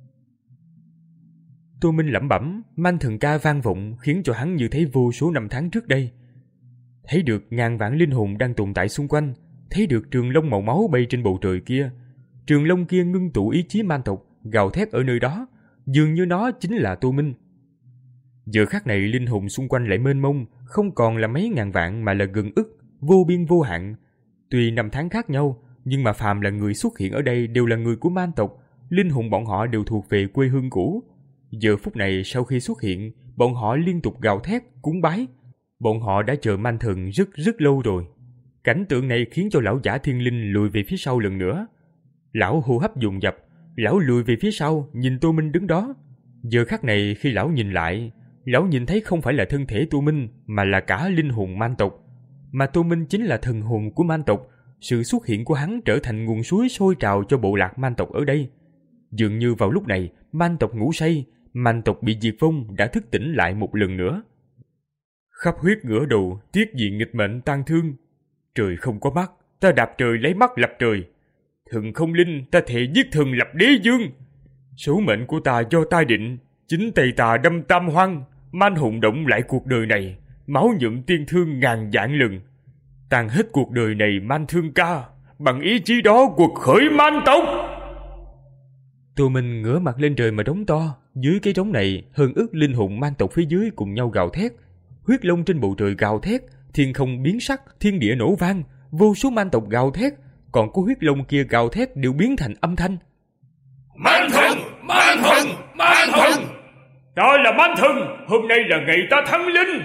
Tô Minh lẩm bẩm, man thần ca vang vọng khiến cho hắn như thấy vô số năm tháng trước đây. Thấy được ngàn vạn linh hồn đang tồn tại xung quanh, thấy được trường long màu máu bay trên bầu trời kia. Trường long kia ngưng tụ ý chí man tộc, gào thét ở nơi đó, dường như nó chính là Tô Minh. Giờ khắc này linh hồn xung quanh lại mênh mông, không còn là mấy ngàn vạn mà là gần ức, vô biên vô hạn. Tuy năm tháng khác nhau, nhưng mà phàm là người xuất hiện ở đây đều là người của man tộc, linh hồn bọn họ đều thuộc về quê hương cũ. Giờ phút này sau khi xuất hiện, bọn họ liên tục gào thét, cúng bái. Bọn họ đã chờ man thần rất rất lâu rồi. Cảnh tượng này khiến cho lão giả thiên linh lùi về phía sau lần nữa. Lão hô hấp dồn dập, lão lùi về phía sau, nhìn Tô Minh đứng đó. Giờ khắc này khi lão nhìn lại, lão nhìn thấy không phải là thân thể Tô Minh, mà là cả linh hồn man tộc. Mà Tô Minh chính là thần hồn của man tộc. Sự xuất hiện của hắn trở thành nguồn suối sôi trào cho bộ lạc man tộc ở đây. Dường như vào lúc này, man tộc ngủ say, man tộc bị diệt vong đã thức tỉnh lại một lần nữa. Khắp huyết ngửa đầu, tiếc gì nghịch mệnh tan thương. Trời không có mắt, ta đạp trời lấy mắt lập trời. Thần không linh, ta thề giết thần lập đế dương. Số mệnh của ta do ta định, chính tay ta đâm tam hoang. Man hồn động lại cuộc đời này, máu nhuộm tiên thương ngàn vạn lần. Tàn hết cuộc đời này man thương ca, bằng ý chí đó quật khởi man tộc. Tô Minh ngửa mặt lên trời mà đống to. Dưới cái trống này, hơn ức linh hồn man tộc phía dưới cùng nhau gào thét. Huyết long trên bầu trời gào thét, thiên không biến sắc, thiên địa nổ vang, vô số man tộc gào thét, còn có huyết long kia gào thét đều biến thành âm thanh. Man thần, man thần, man thần. Ta là man thần, hôm nay là ngày ta thăng linh.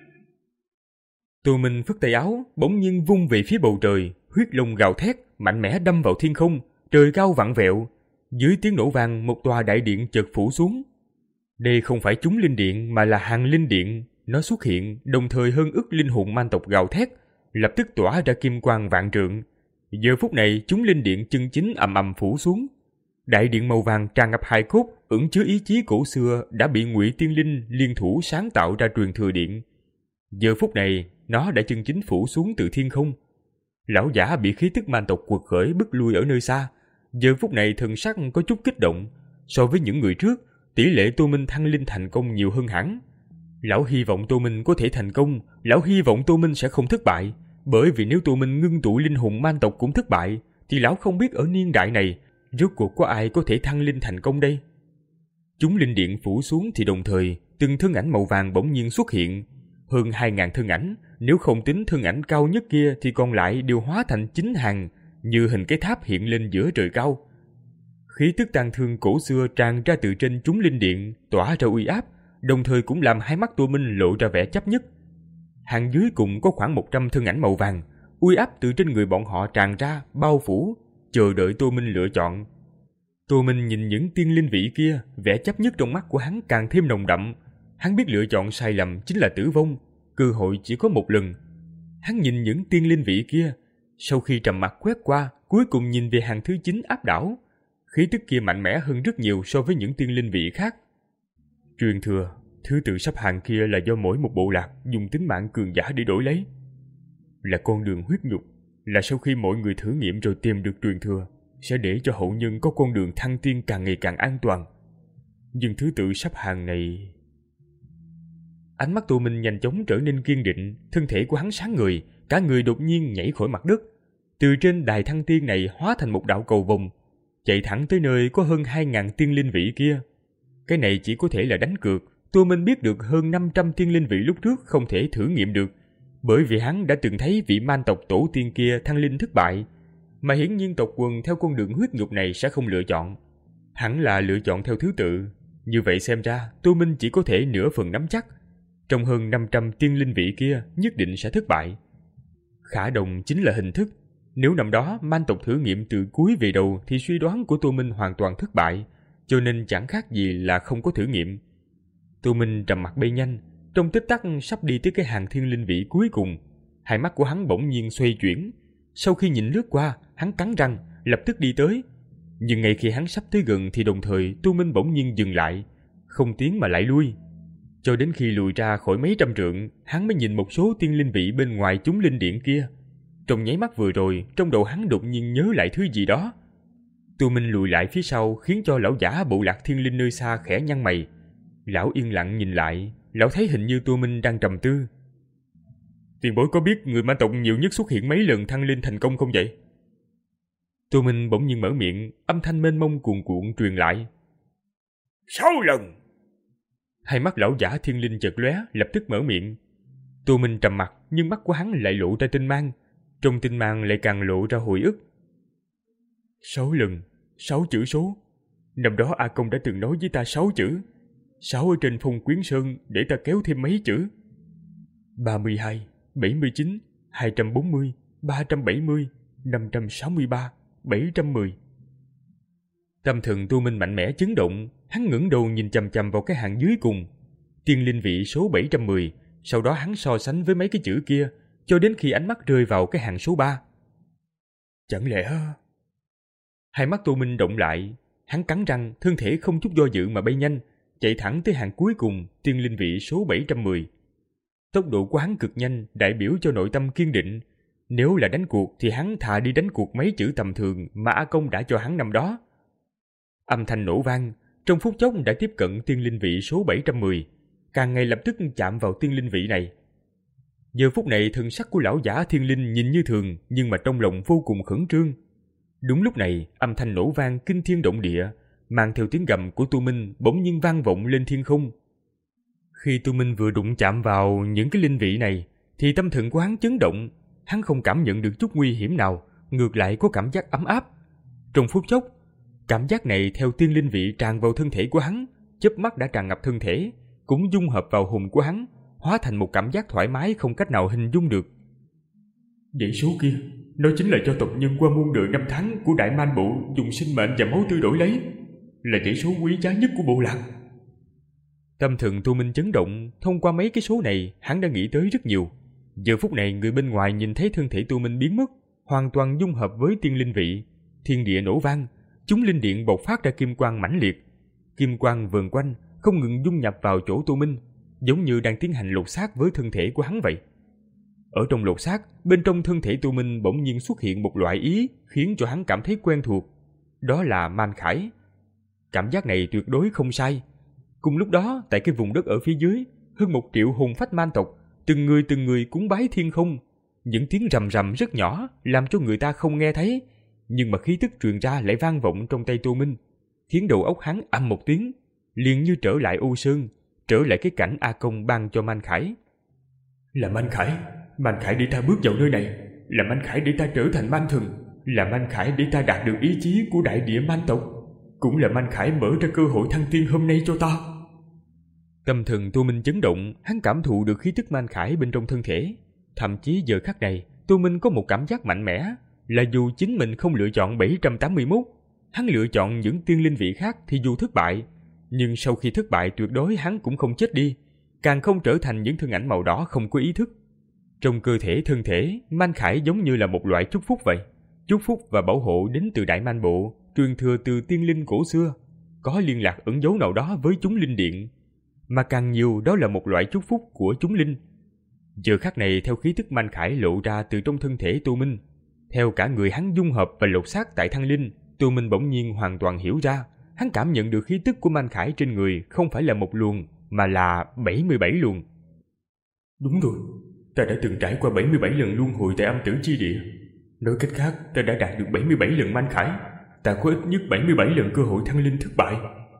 Tô Minh phất tay áo, bỗng nhiên vung về phía bầu trời, huyết long gào thét, mạnh mẽ đâm vào thiên không, trời cao vặn vẹo. Dưới tiếng nổ vang, một tòa đại điện chợt phủ xuống. Đây không phải chúng linh điện mà là hàng linh điện. Nó xuất hiện, đồng thời hơn ức linh hồn man tộc gào thét, lập tức tỏa ra kim quang vạn trượng. Giờ phút này, chúng linh điện chân chính ầm ầm phủ xuống. Đại điện màu vàng tràn ngập hài cốt, ẩn chứa ý chí cổ xưa đã bị Ngụy Tiên Linh liên thủ sáng tạo ra truyền thừa điện. Giờ phút này, nó đã chân chính phủ xuống từ thiên không. Lão giả bị khí tức man tộc quật khởi bức lui ở nơi xa. Giờ phút này thần sắc có chút kích động. So với những người trước, tỷ lệ Tô Minh thăng linh thành công nhiều hơn hẳn. Lão hy vọng Tô Minh có thể thành công, lão hy vọng Tô Minh sẽ không thất bại. Bởi vì nếu Tô Minh ngưng tụ linh hồn man tộc cũng thất bại, thì lão không biết ở niên đại này, Rốt cuộc có ai có thể thăng linh thành công đây? Chúng linh điện phủ xuống thì đồng thời, từng thân ảnh màu vàng bỗng nhiên xuất hiện. Hơn hai ngàn thân ảnh, nếu không tính thân ảnh cao nhất kia thì còn lại đều hóa thành chín hàng, như hình cái tháp hiện lên giữa trời cao. Khí tức tang thương cổ xưa tràn ra từ trên chúng linh điện, tỏa ra uy áp, đồng thời cũng làm hai mắt Tô Minh lộ ra vẻ chấp nhất. Hàng dưới cùng có khoảng một trăm thân ảnh màu vàng, uy áp từ trên người bọn họ tràn ra, bao phủ, chờ đợi Tô Minh lựa chọn. Tô Minh nhìn những tiên linh vị kia, vẻ chấp nhất trong mắt của hắn càng thêm nồng đậm. Hắn biết lựa chọn sai lầm chính là tử vong, cơ hội chỉ có một lần. Hắn nhìn những tiên linh vị kia, sau khi trầm mặc quét qua, cuối cùng nhìn về hàng thứ chín áp đảo. Khí tức kia mạnh mẽ hơn rất nhiều so với những tiên linh vị khác. Truyền thừa, thứ tự sắp hàng kia là do mỗi một bộ lạc dùng tính mạng cường giả để đổi lấy. Là con đường huyết nhục, là sau khi mọi người thử nghiệm rồi tìm được truyền thừa, sẽ để cho hậu nhân có con đường thăng tiên càng ngày càng an toàn. Nhưng thứ tự sắp hàng này... Ánh mắt Tô Minh nhanh chóng trở nên kiên định, thân thể của hắn sáng người, cả người đột nhiên nhảy khỏi mặt đất. Từ trên đài thăng tiên này hóa thành một đạo cầu vồng, chạy thẳng tới nơi có hơn hai ngàn tiên linh vị kia. Cái này chỉ có thể là đánh cược. Tô Minh biết được hơn năm trăm tiên linh vị lúc trước không thể thử nghiệm được, bởi vì hắn đã từng thấy vị man tộc tổ tiên kia thăng linh thất bại, mà hiển nhiên tộc quần theo con đường huyết nhục này sẽ không lựa chọn. Hẳn là lựa chọn theo thứ tự. Như vậy xem ra, Tô Minh chỉ có thể nửa phần nắm chắc. Trong hơn năm trăm tiên linh vị kia nhất định sẽ thất bại. Khả đồng chính là hình thức. Nếu năm đó man tộc thử nghiệm từ cuối về đầu thì suy đoán của Tô Minh hoàn toàn thất bại, cho nên chẳng khác gì là không có thử nghiệm. Tô Minh trầm mặc bay nhanh, trong tích tắc sắp đi tới cái hàng thiên linh vị cuối cùng. Hai mắt của hắn bỗng nhiên xoay chuyển. Sau khi nhìn lướt qua, hắn cắn răng, lập tức đi tới. Nhưng ngay khi hắn sắp tới gần thì đồng thời Tô Minh bỗng nhiên dừng lại, không tiến mà lại lui. Cho đến khi lùi ra khỏi mấy trăm trượng, hắn mới nhìn một số tiên linh vị bên ngoài chúng linh điện kia. Trong nháy mắt vừa rồi, trong đầu hắn đột nhiên nhớ lại thứ gì đó. Tô Minh lùi lại phía sau khiến cho lão giả bộ lạc thiên linh nơi xa khẽ nhăn mày. Lão yên lặng nhìn lại, lão thấy hình như Tô Minh đang trầm tư. Tiền bối có biết người man tộc nhiều nhất xuất hiện mấy lần thăng linh thành công không vậy? Tô Minh bỗng nhiên mở miệng, âm thanh mênh mông cuồn cuộn truyền lại. Sáu lần. Hai mắt lão giả thiên linh chợt lóe, lập tức mở miệng. Tô Minh trầm mặt, nhưng mắt của hắn lại lộ ra tinh mang. Trong tinh mang lại càng lộ ra hồi ức. Sáu lần, sáu chữ số. Năm đó A Công đã từng nói với ta sáu chữ. Sáu ở trên Phong Quyến Sơn để ta kéo thêm mấy chữ. Ba mươi hai, bảy mươi chín, hai trăm bốn mươi, ba trăm bảy mươi, năm trăm sáu mươi ba, bảy trăm mười. Tâm thần Tô Minh mạnh mẽ chấn động, hắn ngẩng đầu nhìn chằm chằm vào cái hàng dưới cùng, tiên linh vị số bảy trăm mười, sau đó hắn so sánh với mấy cái chữ kia, cho đến khi ánh mắt rơi vào cái hàng số ba. Chẳng lẽ... Hai mắt Tô Minh động lại, hắn cắn răng, thân thể không chút do dự mà bay nhanh, chạy thẳng tới hàng cuối cùng, tiên linh vị số bảy trăm mười. Tốc độ của hắn cực nhanh, đại biểu cho nội tâm kiên định. Nếu là đánh cuộc thì hắn thà đi đánh cuộc mấy chữ tầm thường mà A Công đã cho hắn năm đó. Âm thanh nổ vang, trong phút chốc đã tiếp cận tiên linh vị số bảy trăm mười, càng ngày lập tức chạm vào tiên linh vị này. Giờ phút này thần sắc của lão giả thiên linh nhìn như thường, nhưng mà trong lòng vô cùng khẩn trương. Đúng lúc này, âm thanh nổ vang kinh thiên động địa, mang theo tiếng gầm của Tô Minh bỗng nhiên vang vọng lên thiên không. Khi Tô Minh vừa đụng chạm vào những cái linh vị này, thì tâm thần của hắn chấn động, hắn không cảm nhận được chút nguy hiểm nào, ngược lại có cảm giác ấm áp. Trong phút chốc, cảm giác này theo tiên linh vị tràn vào thân thể của hắn, chớp mắt đã tràn ngập thân thể, cũng dung hợp vào hồn của hắn, hóa thành một cảm giác thoải mái không cách nào hình dung được. Dãy số kia, nó chính là cho tộc nhân qua muôn đời năm tháng của Đại Man Bộ dùng sinh mệnh và máu tươi đổi lấy, là dãy số quý giá nhất của bộ lạc. Tâm thần Tô Minh chấn động, thông qua mấy cái số này, hắn đã nghĩ tới rất nhiều. Giờ phút này người bên ngoài nhìn thấy thân thể Tô Minh biến mất, hoàn toàn dung hợp với tiên linh vị, thiên địa nổ vang, chúng linh điện bộc phát ra kim quang mãnh liệt. Kim quang vờn quanh, không ngừng dung nhập vào chỗ Tô Minh, giống như đang tiến hành lột xác với thân thể của hắn vậy. Ở trong lột xác, bên trong thân thể Tô Minh bỗng nhiên xuất hiện một loại ý khiến cho hắn cảm thấy quen thuộc. Đó là man khải. Cảm giác này tuyệt đối không sai. Cùng lúc đó, tại cái vùng đất ở phía dưới, hơn một triệu hồn phách man tộc, từng người từng người cúng bái thiên không. Những tiếng rầm rầm rất nhỏ, làm cho người ta không nghe thấy, nhưng mà khí tức truyền ra lại vang vọng trong tay Tô Minh, khiến đầu óc hắn ầm một tiếng, liền như trở lại Ô Sơn, trở lại cái cảnh A Công ban cho Man Khải. Là Man Khải, Man Khải để ta bước vào nơi này, là Man Khải để ta trở thành man thần, là Man Khải để ta đạt được ý chí của đại địa man tộc, cũng là Man Khải mở ra cơ hội thăng tiên hôm nay cho ta. Tâm thần Tô Minh chấn động, hắn cảm thụ được khí tức Man Khải bên trong thân thể. Thậm chí giờ khắc này, Tô Minh có một cảm giác mạnh mẽ, là dù chính mình không lựa chọn bảy trăm tám mươi mốt, hắn lựa chọn những tiên linh vị khác thì dù thất bại, nhưng sau khi thất bại tuyệt đối hắn cũng không chết đi, càng không trở thành những thân ảnh màu đỏ không có ý thức. Trong cơ thể thân thể, Man Khải giống như là một loại chúc phúc vậy. Chúc phúc và bảo hộ đến từ Đại Man Bộ, truyền thừa từ tiên linh cổ xưa, có liên lạc ẩn dấu nào đó với chúng linh điện, mà càng nhiều đó là một loại chúc phúc của chúng linh. Giờ khắc này, theo khí tức Man Khải lộ ra từ trong thân thể Tô Minh, theo cả người hắn dung hợp và lột xác tại Thăng Linh, Tô Minh bỗng nhiên hoàn toàn hiểu ra, hắn cảm nhận được khí tức của Man Khải trên người không phải là một luồng, mà là bảy mươi bảy luồng. Đúng rồi, ta đã từng trải qua bảy mươi bảy lần luân hồi tại âm tử chi địa. Nói cách khác, ta đã đạt được bảy mươi bảy lần Man Khải, ta có ít nhất bảy mươi bảy lần cơ hội thăng linh thất bại.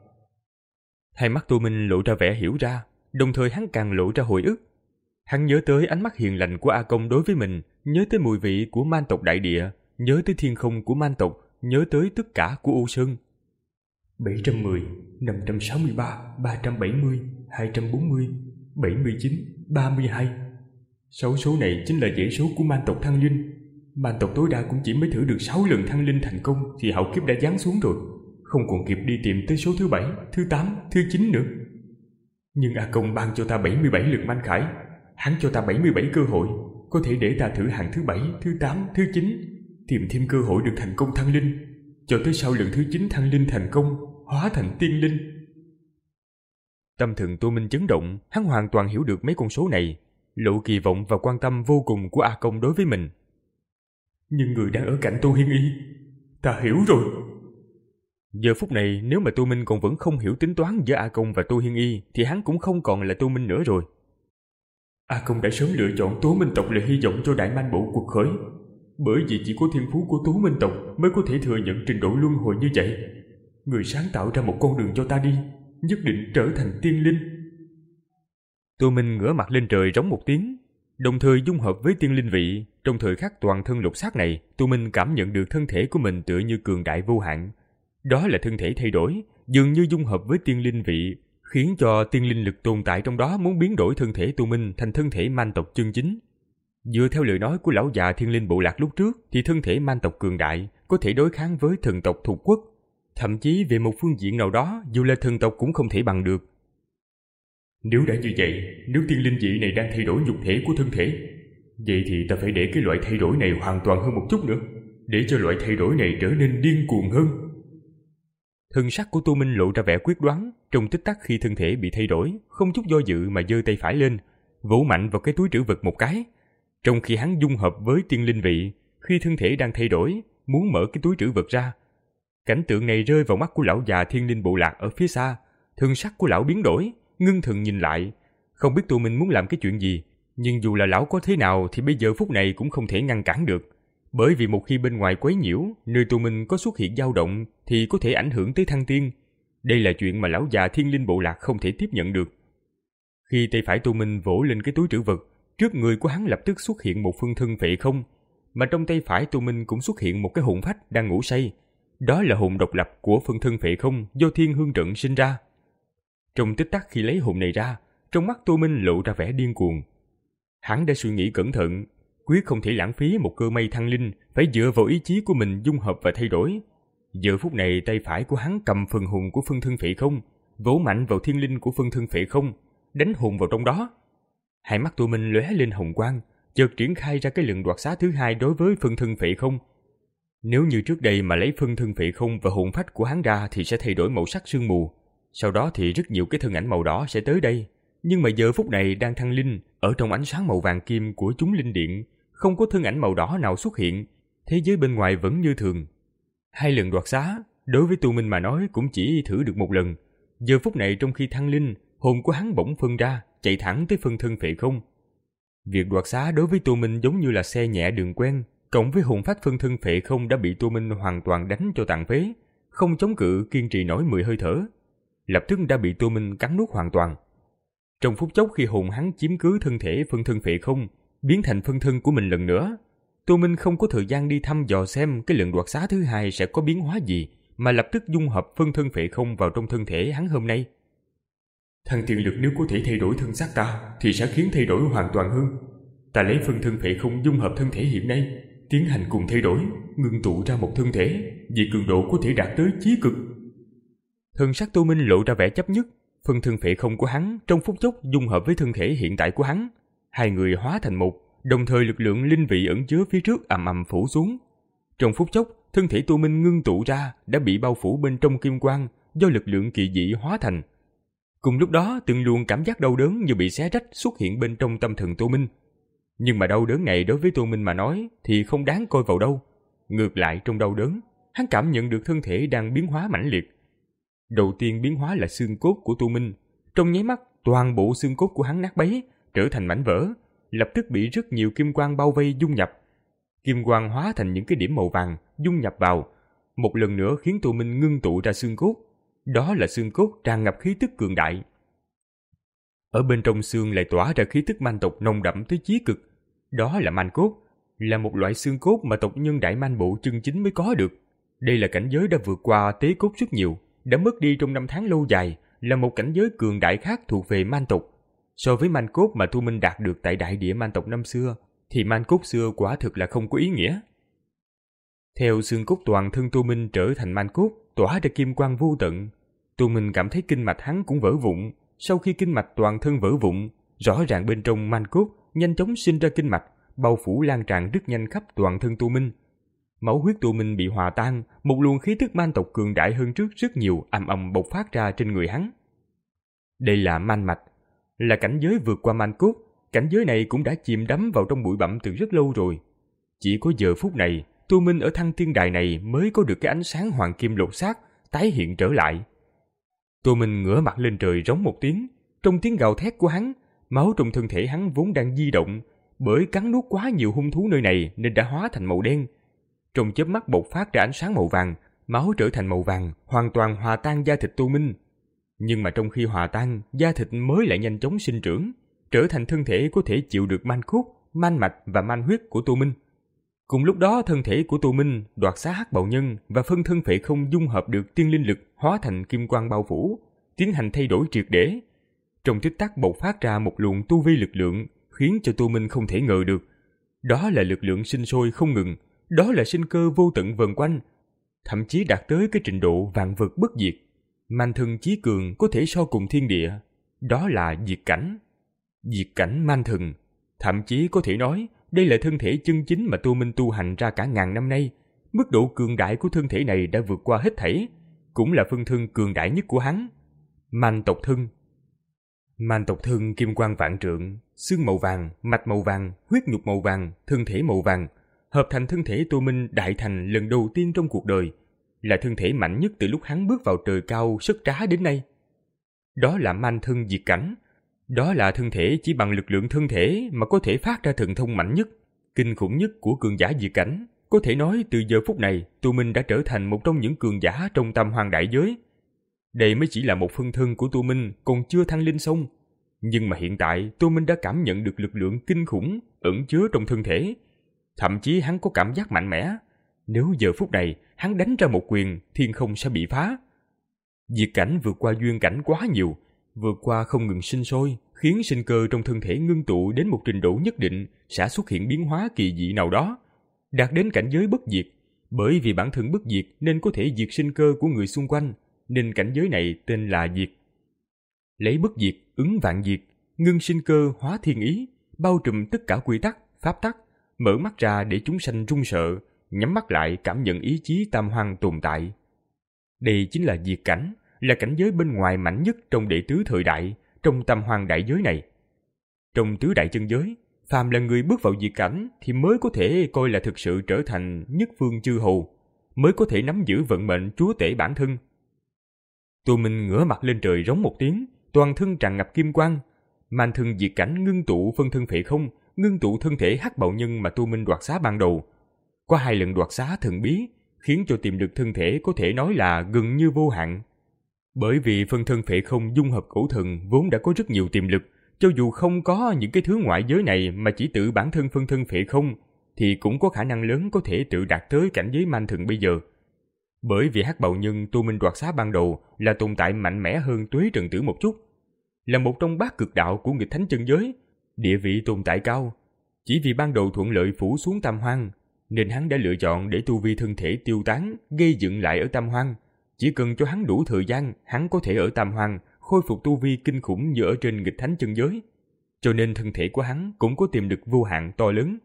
Hai mắt Tô Minh lộ ra vẻ hiểu ra, đồng thời hắn càng lộ ra hồi ức. Hắn nhớ tới ánh mắt hiền lành của A Công đối với mình, nhớ tới mùi vị của man tộc đại địa, nhớ tới thiên không của man tộc, nhớ tới tất cả của Ô Sơn. bảy trăm mười, năm trăm sáu mươi ba, ba trăm bảy mươi, hai trăm bốn mươi, bảy mươi chín, ba mươi hai. Sáu số này chính là dãy số của man tộc thăng linh. Man tộc tối đa cũng chỉ mới thử được sáu lần thăng linh thành công thì hậu kiếp đã giáng xuống rồi, không còn kịp đi tìm tới số thứ bảy, thứ tám, thứ chín nữa. Nhưng A Công ban cho ta bảy mươi bảy lần Man Khải, hắn cho ta bảy mươi bảy cơ hội, có thể để ta thử hàng thứ bảy, thứ tám, thứ chín, tìm thêm cơ hội được thành công thăng linh, cho tới sau lần thứ chín thăng linh thành công, hóa thành tiên linh. Tâm thần Tô Minh chấn động, hắn hoàn toàn hiểu được mấy con số này, lộ kỳ vọng và quan tâm vô cùng của A Công đối với mình. Nhưng người đang ở cạnh Tô Hiên Y, ta hiểu rồi. Giờ phút này, nếu mà Tô Minh còn vẫn không hiểu tính toán giữa A Công và Tô Hiên Y, thì hắn cũng không còn là Tô Minh nữa rồi. A Công đã sớm lựa chọn Tố Minh tộc là hy vọng cho Đại Man Bộ cuộc khởi, bởi vì chỉ có thiên phú của Tố Minh tộc mới có thể thừa nhận trình độ luân hồi như vậy. Người sáng tạo ra một con đường cho ta đi, nhất định trở thành tiên linh. Tô Minh ngửa mặt lên trời rống một tiếng, đồng thời dung hợp với tiên linh vị. Trong thời khắc toàn thân lột xác này, Tô Minh cảm nhận được thân thể của mình tựa như cường đại vô hạn. Đó là thân thể thay đổi, dường như dung hợp với tiên linh vị, khiến cho tiên linh lực tồn tại trong đó muốn biến đổi thân thể Tô Minh thành thân thể man tộc chân chính. Dựa theo lời nói của lão già Thiên Linh Bộ Lạc lúc trước, thì thân thể man tộc cường đại có thể đối kháng với thần tộc thuộc quốc, thậm chí về một phương diện nào đó, dù là thần tộc cũng không thể bằng được. Nếu đã như vậy, nếu tiên linh vị này đang thay đổi nhục thể của thân thể, vậy thì ta phải để cái loại thay đổi này hoàn toàn hơn một chút nữa, để cho loại thay đổi này trở nên điên cuồng hơn. Thân sắc của Tô Minh lộ ra vẻ quyết đoán, trong tích tắc khi thân thể bị thay đổi, không chút do dự mà giơ tay phải lên, vỗ mạnh vào cái túi trữ vật một cái. Trong khi hắn dung hợp với tiên linh vị, khi thân thể đang thay đổi, muốn mở cái túi trữ vật ra. Cảnh tượng này rơi vào mắt của lão già Thiên Linh Bộ Lạc ở phía xa, thân sắc của lão biến đổi, ngưng thần nhìn lại, không biết Tô Minh muốn làm cái chuyện gì, nhưng dù là lão có thế nào thì bây giờ phút này cũng không thể ngăn cản được. Bởi vì một khi bên ngoài quấy nhiễu, nơi Tô Minh có xuất hiện dao động thì có thể ảnh hưởng tới thăng tiên. Đây là chuyện mà lão già Thiên Linh Bộ Lạc không thể tiếp nhận được. Khi tay phải Tô Minh vỗ lên cái túi trữ vật, trước người của hắn lập tức xuất hiện một phân thân phệ không, mà trong tay phải Tô Minh cũng xuất hiện một cái hồn phách đang ngủ say. Đó là hồn độc lập của phân thân phệ không do Thiên Hương Trận sinh ra. Trong tích tắc khi lấy hồn này ra, trong mắt Tô Minh lộ ra vẻ điên cuồng. Hắn đã suy nghĩ cẩn thận, quyết không thể lãng phí một cơ may thăng linh, phải dựa vào ý chí của mình dung hợp và thay đổi. Giờ phút này tay phải của hắn cầm phần hồn của phân thân phệ không, vỗ mạnh vào thiên linh của phân thân phệ không, đánh hồn vào trong đó. Hai mắt Tô Minh lóe lên hồng quang, chợt triển khai ra cái lần đoạt xá thứ hai đối với phân thân phệ không. Nếu như trước đây mà lấy phân thân phệ không và hồn phách của hắn ra thì sẽ thay đổi màu sắc sương mù, sau đó thì rất nhiều cái thân ảnh màu đỏ sẽ tới đây. Nhưng mà giờ phút này đang thăng linh, ở trong ánh sáng màu vàng kim của chúng linh điện, không có thân ảnh màu đỏ nào xuất hiện, thế giới bên ngoài vẫn như thường. Hai lần đoạt xá, đối với Tô Minh mà nói cũng chỉ thử được một lần. Giờ phút này trong khi thăng linh, hồn của hắn bỗng phân ra, chạy thẳng tới phân thân phệ không. Việc đoạt xá đối với Tô Minh giống như là xe nhẹ đường quen, cộng với hồn phách phân thân phệ không đã bị Tô Minh hoàn toàn đánh cho tàn phế, không chống cự kiên trì nổi mười hơi thở, lập tức đã bị Tô Minh cắn nuốt hoàn toàn. Trong phút chốc khi hồn hắn chiếm cứ thân thể phân thân phệ không, biến thành phân thân của mình lần nữa, Tô Minh không có thời gian đi thăm dò xem cái lần đoạt xá thứ hai sẽ có biến hóa gì, mà lập tức dung hợp phân thân phệ không vào trong thân thể hắn hôm nay. Thằng tiền lực nếu có thể thay đổi thân xác ta thì sẽ khiến thay đổi hoàn toàn hơn. Ta lấy phân thân phệ không dung hợp thân thể hiện nay, tiến hành cùng thay đổi, ngưng tụ ra một thân thể, vì cường độ có thể đạt tới chí cực. Thân xác Tô Minh lộ ra vẻ chấp nhất, phân thân phệ không của hắn trong phút chốc dung hợp với thân thể hiện tại của hắn, hai người hóa thành một, đồng thời lực lượng linh vị ẩn chứa phía trước ầm ầm phủ xuống. Trong phút chốc, thân thể Tô Minh ngưng tụ ra đã bị bao phủ bên trong kim quang do lực lượng kỳ dị hóa thành. Cùng lúc đó, từng luồng cảm giác đau đớn như bị xé rách xuất hiện bên trong tâm thần Tô Minh. Nhưng mà đau đớn này đối với Tô Minh mà nói thì không đáng coi vào đâu. Ngược lại, trong đau đớn, hắn cảm nhận được thân thể đang biến hóa mãnh liệt. Đầu tiên biến hóa là xương cốt của Tô Minh. Trong nháy mắt, toàn bộ xương cốt của hắn nát bấy, trở thành mảnh vỡ, lập tức bị rất nhiều kim quang bao vây dung nhập. Kim quang hóa thành những cái điểm màu vàng dung nhập vào, một lần nữa khiến Tô Minh ngưng tụ ra xương cốt. Đó là xương cốt tràn ngập khí tức cường đại. Ở bên trong xương lại tỏa ra khí tức man tộc nồng đậm tới chí cực. Đó là man cốt, là một loại xương cốt mà tộc nhân Đại Man Bộ chân chính mới có được. Đây là cảnh giới đã vượt qua tế cốt rất nhiều, đã mất đi trong năm tháng lâu dài, là một cảnh giới cường đại khác thuộc về man tộc. So với man cốt mà Thu Minh đạt được tại đại địa man tộc năm xưa, thì man cốt xưa quả thực là không có ý nghĩa. Theo xương cốt toàn thân Tô Minh trở thành man cốt, tỏa ra kim quang vô tận. Tô Minh cảm thấy kinh mạch hắn cũng vỡ vụn. Sau khi kinh mạch toàn thân vỡ vụn, rõ ràng bên trong man cốt nhanh chóng sinh ra kinh mạch, bao phủ lan tràn rất nhanh khắp toàn thân Tô Minh. Máu huyết Tô Minh bị hòa tan, một luồng khí tức man tộc cường đại hơn trước rất nhiều ầm ầm bộc phát ra trên người hắn. Đây là man mạch, là cảnh giới vượt qua man cốt. Cảnh giới này cũng đã chìm đắm vào trong bụi bặm từ rất lâu rồi. Chỉ có giờ phút này, Tô Minh ở Thăng Tiên Đài này mới có được cái ánh sáng hoàng kim lột xác tái hiện trở lại. Tô Minh ngửa mặt lên trời rống một tiếng. Trong tiếng gào thét của hắn, máu trong thân thể hắn vốn đang di động, bởi cắn nuốt quá nhiều hung thú nơi này nên đã hóa thành màu đen. Trong chớp mắt bộc phát ra ánh sáng màu vàng, máu trở thành màu vàng, hoàn toàn hòa tan da thịt Tô Minh. Nhưng mà trong khi hòa tan, da thịt mới lại nhanh chóng sinh trưởng, trở thành thân thể có thể chịu được man cốt, man mạch và man huyết của Tô Minh. Cùng lúc đó, thân thể của Tô Minh, đoạt xá hắc bào nhân và phân thân phệ không dung hợp được tiên linh lực hóa thành kim quang bao phủ, tiến hành thay đổi triệt để. Trong tích tắc bộc phát ra một luồng tu vi lực lượng, khiến cho Tô Minh không thể ngờ được. Đó là lực lượng sinh sôi không ngừng, đó là sinh cơ vô tận vần quanh, thậm chí đạt tới cái trình độ vạn vật bất diệt. Man thần chí cường có thể so cùng thiên địa, đó là diệt cảnh. Diệt cảnh man thần, thậm chí có thể nói đây là thân thể chân chính mà Tô Minh tu hành ra cả ngàn năm nay. Mức độ cường đại của thân thể này đã vượt qua hết thảy, cũng là phân thân cường đại nhất của hắn. Man tộc thân. Man tộc thân kim quang vạn trượng, xương màu vàng, mạch màu vàng, huyết nhục màu vàng, thân thể màu vàng, hợp thành thân thể Tô Minh đại thành lần đầu tiên trong cuộc đời, là thân thể mạnh nhất từ lúc hắn bước vào trời cao sất trá đến nay. Đó là man thân diệt cảnh. Đó là thân thể chỉ bằng lực lượng thân thể mà có thể phát ra thần thông mạnh nhất, kinh khủng nhất của cường giả diệt cảnh. Có thể nói từ giờ phút này, Tô Minh đã trở thành một trong những cường giả trong tam hoang đại giới. Đây mới chỉ là một phân thân của Tô Minh, còn chưa thăng linh xong. Nhưng mà hiện tại, Tô Minh đã cảm nhận được lực lượng kinh khủng ẩn chứa trong thân thể. Thậm chí hắn có cảm giác mạnh mẽ. Nếu giờ phút này, hắn đánh ra một quyền, thiên không sẽ bị phá. Diệt cảnh vượt qua duyên cảnh quá nhiều, vượt qua không ngừng sinh sôi, khiến sinh cơ trong thân thể ngưng tụ đến một trình độ nhất định sẽ xuất hiện biến hóa kỳ dị nào đó, đạt đến cảnh giới bất diệt. Bởi vì bản thân bất diệt nên có thể diệt sinh cơ của người xung quanh, nên cảnh giới này tên là diệt. Lấy bất diệt ứng vạn diệt, ngưng sinh cơ hóa thiên ý, bao trùm tất cả quy tắc, pháp tắc, mở mắt ra để chúng sanh run sợ, nhắm mắt lại cảm nhận ý chí tam hoang tồn tại. Đây chính là diệt cảnh, là cảnh giới bên ngoài mạnh nhất trong đệ tứ thời đại, trong tam hoang đại giới này. Trong tứ đại chân giới, phàm là người bước vào diệt cảnh thì mới có thể coi là thực sự trở thành nhất phương chư hầu, mới có thể nắm giữ vận mệnh chúa tể bản thân. Tô Minh ngửa mặt lên trời rống một tiếng, toàn thân tràn ngập kim quang. Man thân diệt cảnh ngưng tụ phân thân phệ không, ngưng tụ thân thể hắc bào nhân mà Tô Minh đoạt xá ban đầu. Có hai lần đoạt xá thần bí, khiến cho tiềm lực thân thể có thể nói là gần như vô hạn. Bởi vì phân thân phệ không dung hợp cổ thần vốn đã có rất nhiều tiềm lực, cho dù không có những cái thứ ngoại giới này mà chỉ tự bản thân phân thân phệ không, thì cũng có khả năng lớn có thể tự đạt tới cảnh giới man thần bây giờ. Bởi vì hắc bào nhân tu minh đoạt xá ban đầu là tồn tại mạnh mẽ hơn Tuế Trần Tử một chút, là một trong bát cực đạo của nghịch thánh chân giới, địa vị tồn tại cao. Chỉ vì ban đầu thuận lợi phủ xuống Tam Hoang, nên hắn đã lựa chọn để tu vi thân thể tiêu tán, gây dựng lại ở Tam Hoang. Chỉ cần cho hắn đủ thời gian, hắn có thể ở Tam Hoang khôi phục tu vi kinh khủng như ở trên nghịch thánh chân giới. Cho nên thân thể của hắn cũng có tiềm lực vô hạn to lớn.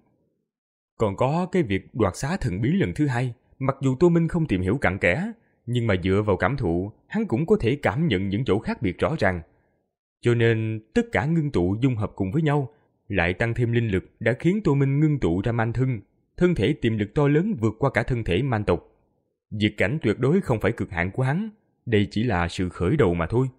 Còn có cái việc đoạt xá thần bí lần thứ hai, mặc dù Tô Minh không tìm hiểu cặn kẽ, nhưng mà dựa vào cảm thụ, hắn cũng có thể cảm nhận những chỗ khác biệt rõ ràng. Cho nên tất cả ngưng tụ dung hợp cùng với nhau, lại tăng thêm linh lực đã khiến Tô Minh ngưng tụ ra man thân, thân thể tiềm lực to lớn vượt qua cả thân thể man tộc. Diệt cảnh tuyệt đối không phải cực hạn của hắn, đây chỉ là sự khởi đầu mà thôi.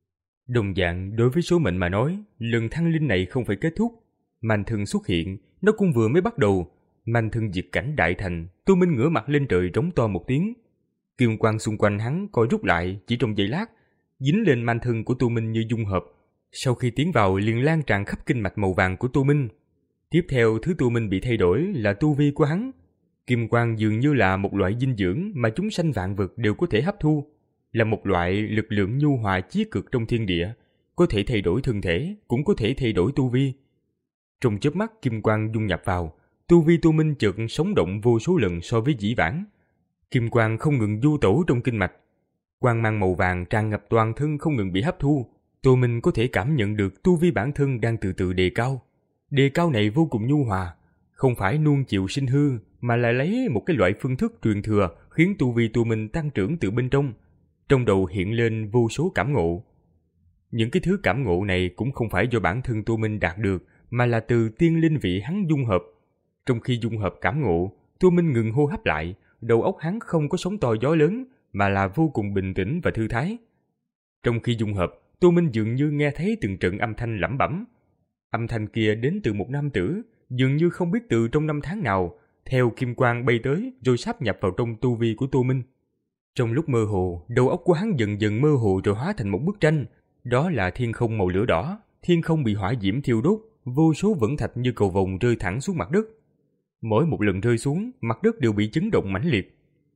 Đồng dạng đối với số mệnh mà nói, lần thăng linh này không phải kết thúc. Man thân xuất hiện, nó cũng vừa mới bắt đầu. Man thân diệt cảnh đại thành, Tô Minh ngửa mặt lên trời rống to một tiếng. Kim quang xung quanh hắn co rút lại chỉ trong giây lát, dính lên man thân của Tô Minh như dung hợp. Sau khi tiến vào liền lan tràn khắp kinh mạch màu vàng của Tô Minh. Tiếp theo thứ Tô Minh bị thay đổi là tu vi của hắn. Kim quang dường như là một loại dinh dưỡng mà chúng sanh vạn vật đều có thể hấp thu, là một loại lực lượng nhu hòa chí cực trong thiên địa, có thể thay đổi thân thể, cũng có thể thay đổi tu vi. Trong chớp mắt kim quang dung nhập vào, tu vi Tô Minh chợt sống động vô số lần so với dĩ vãng. Kim quang không ngừng du tẩu trong kinh mạch, quang mang màu vàng tràn ngập toàn thân không ngừng bị hấp thu. Tô Minh có thể cảm nhận được tu vi bản thân đang từ từ đề cao. Đề cao này vô cùng nhu hòa, không phải nuông chịu sinh hư, mà là lấy một cái loại phương thức truyền thừa khiến tu vi Tô Minh tăng trưởng từ bên trong. Trong đầu hiện lên vô số cảm ngộ. Những cái thứ cảm ngộ này cũng không phải do bản thân Tô Minh đạt được, mà là từ tiên linh vị hắn dung hợp. Trong khi dung hợp cảm ngộ, Tô Minh ngừng hô hấp lại, đầu óc hắn không có sóng to gió lớn, mà là vô cùng bình tĩnh và thư thái. Trong khi dung hợp, Tô Minh dường như nghe thấy từng trận âm thanh lẩm bẩm. Âm thanh kia đến từ một nam tử, dường như không biết từ trong năm tháng nào, theo kim quang bay tới rồi sáp nhập vào trong tu vi của Tô Minh. Trong lúc mơ hồ, đầu óc của hắn dần dần mơ hồ rồi hóa thành một bức tranh. Đó là thiên không màu lửa đỏ, thiên không bị hỏa diễm thiêu đốt, vô số vẫn thạch như cầu vồng rơi thẳng xuống mặt đất. Mỗi một lần rơi xuống, mặt đất đều bị chấn động mãnh liệt.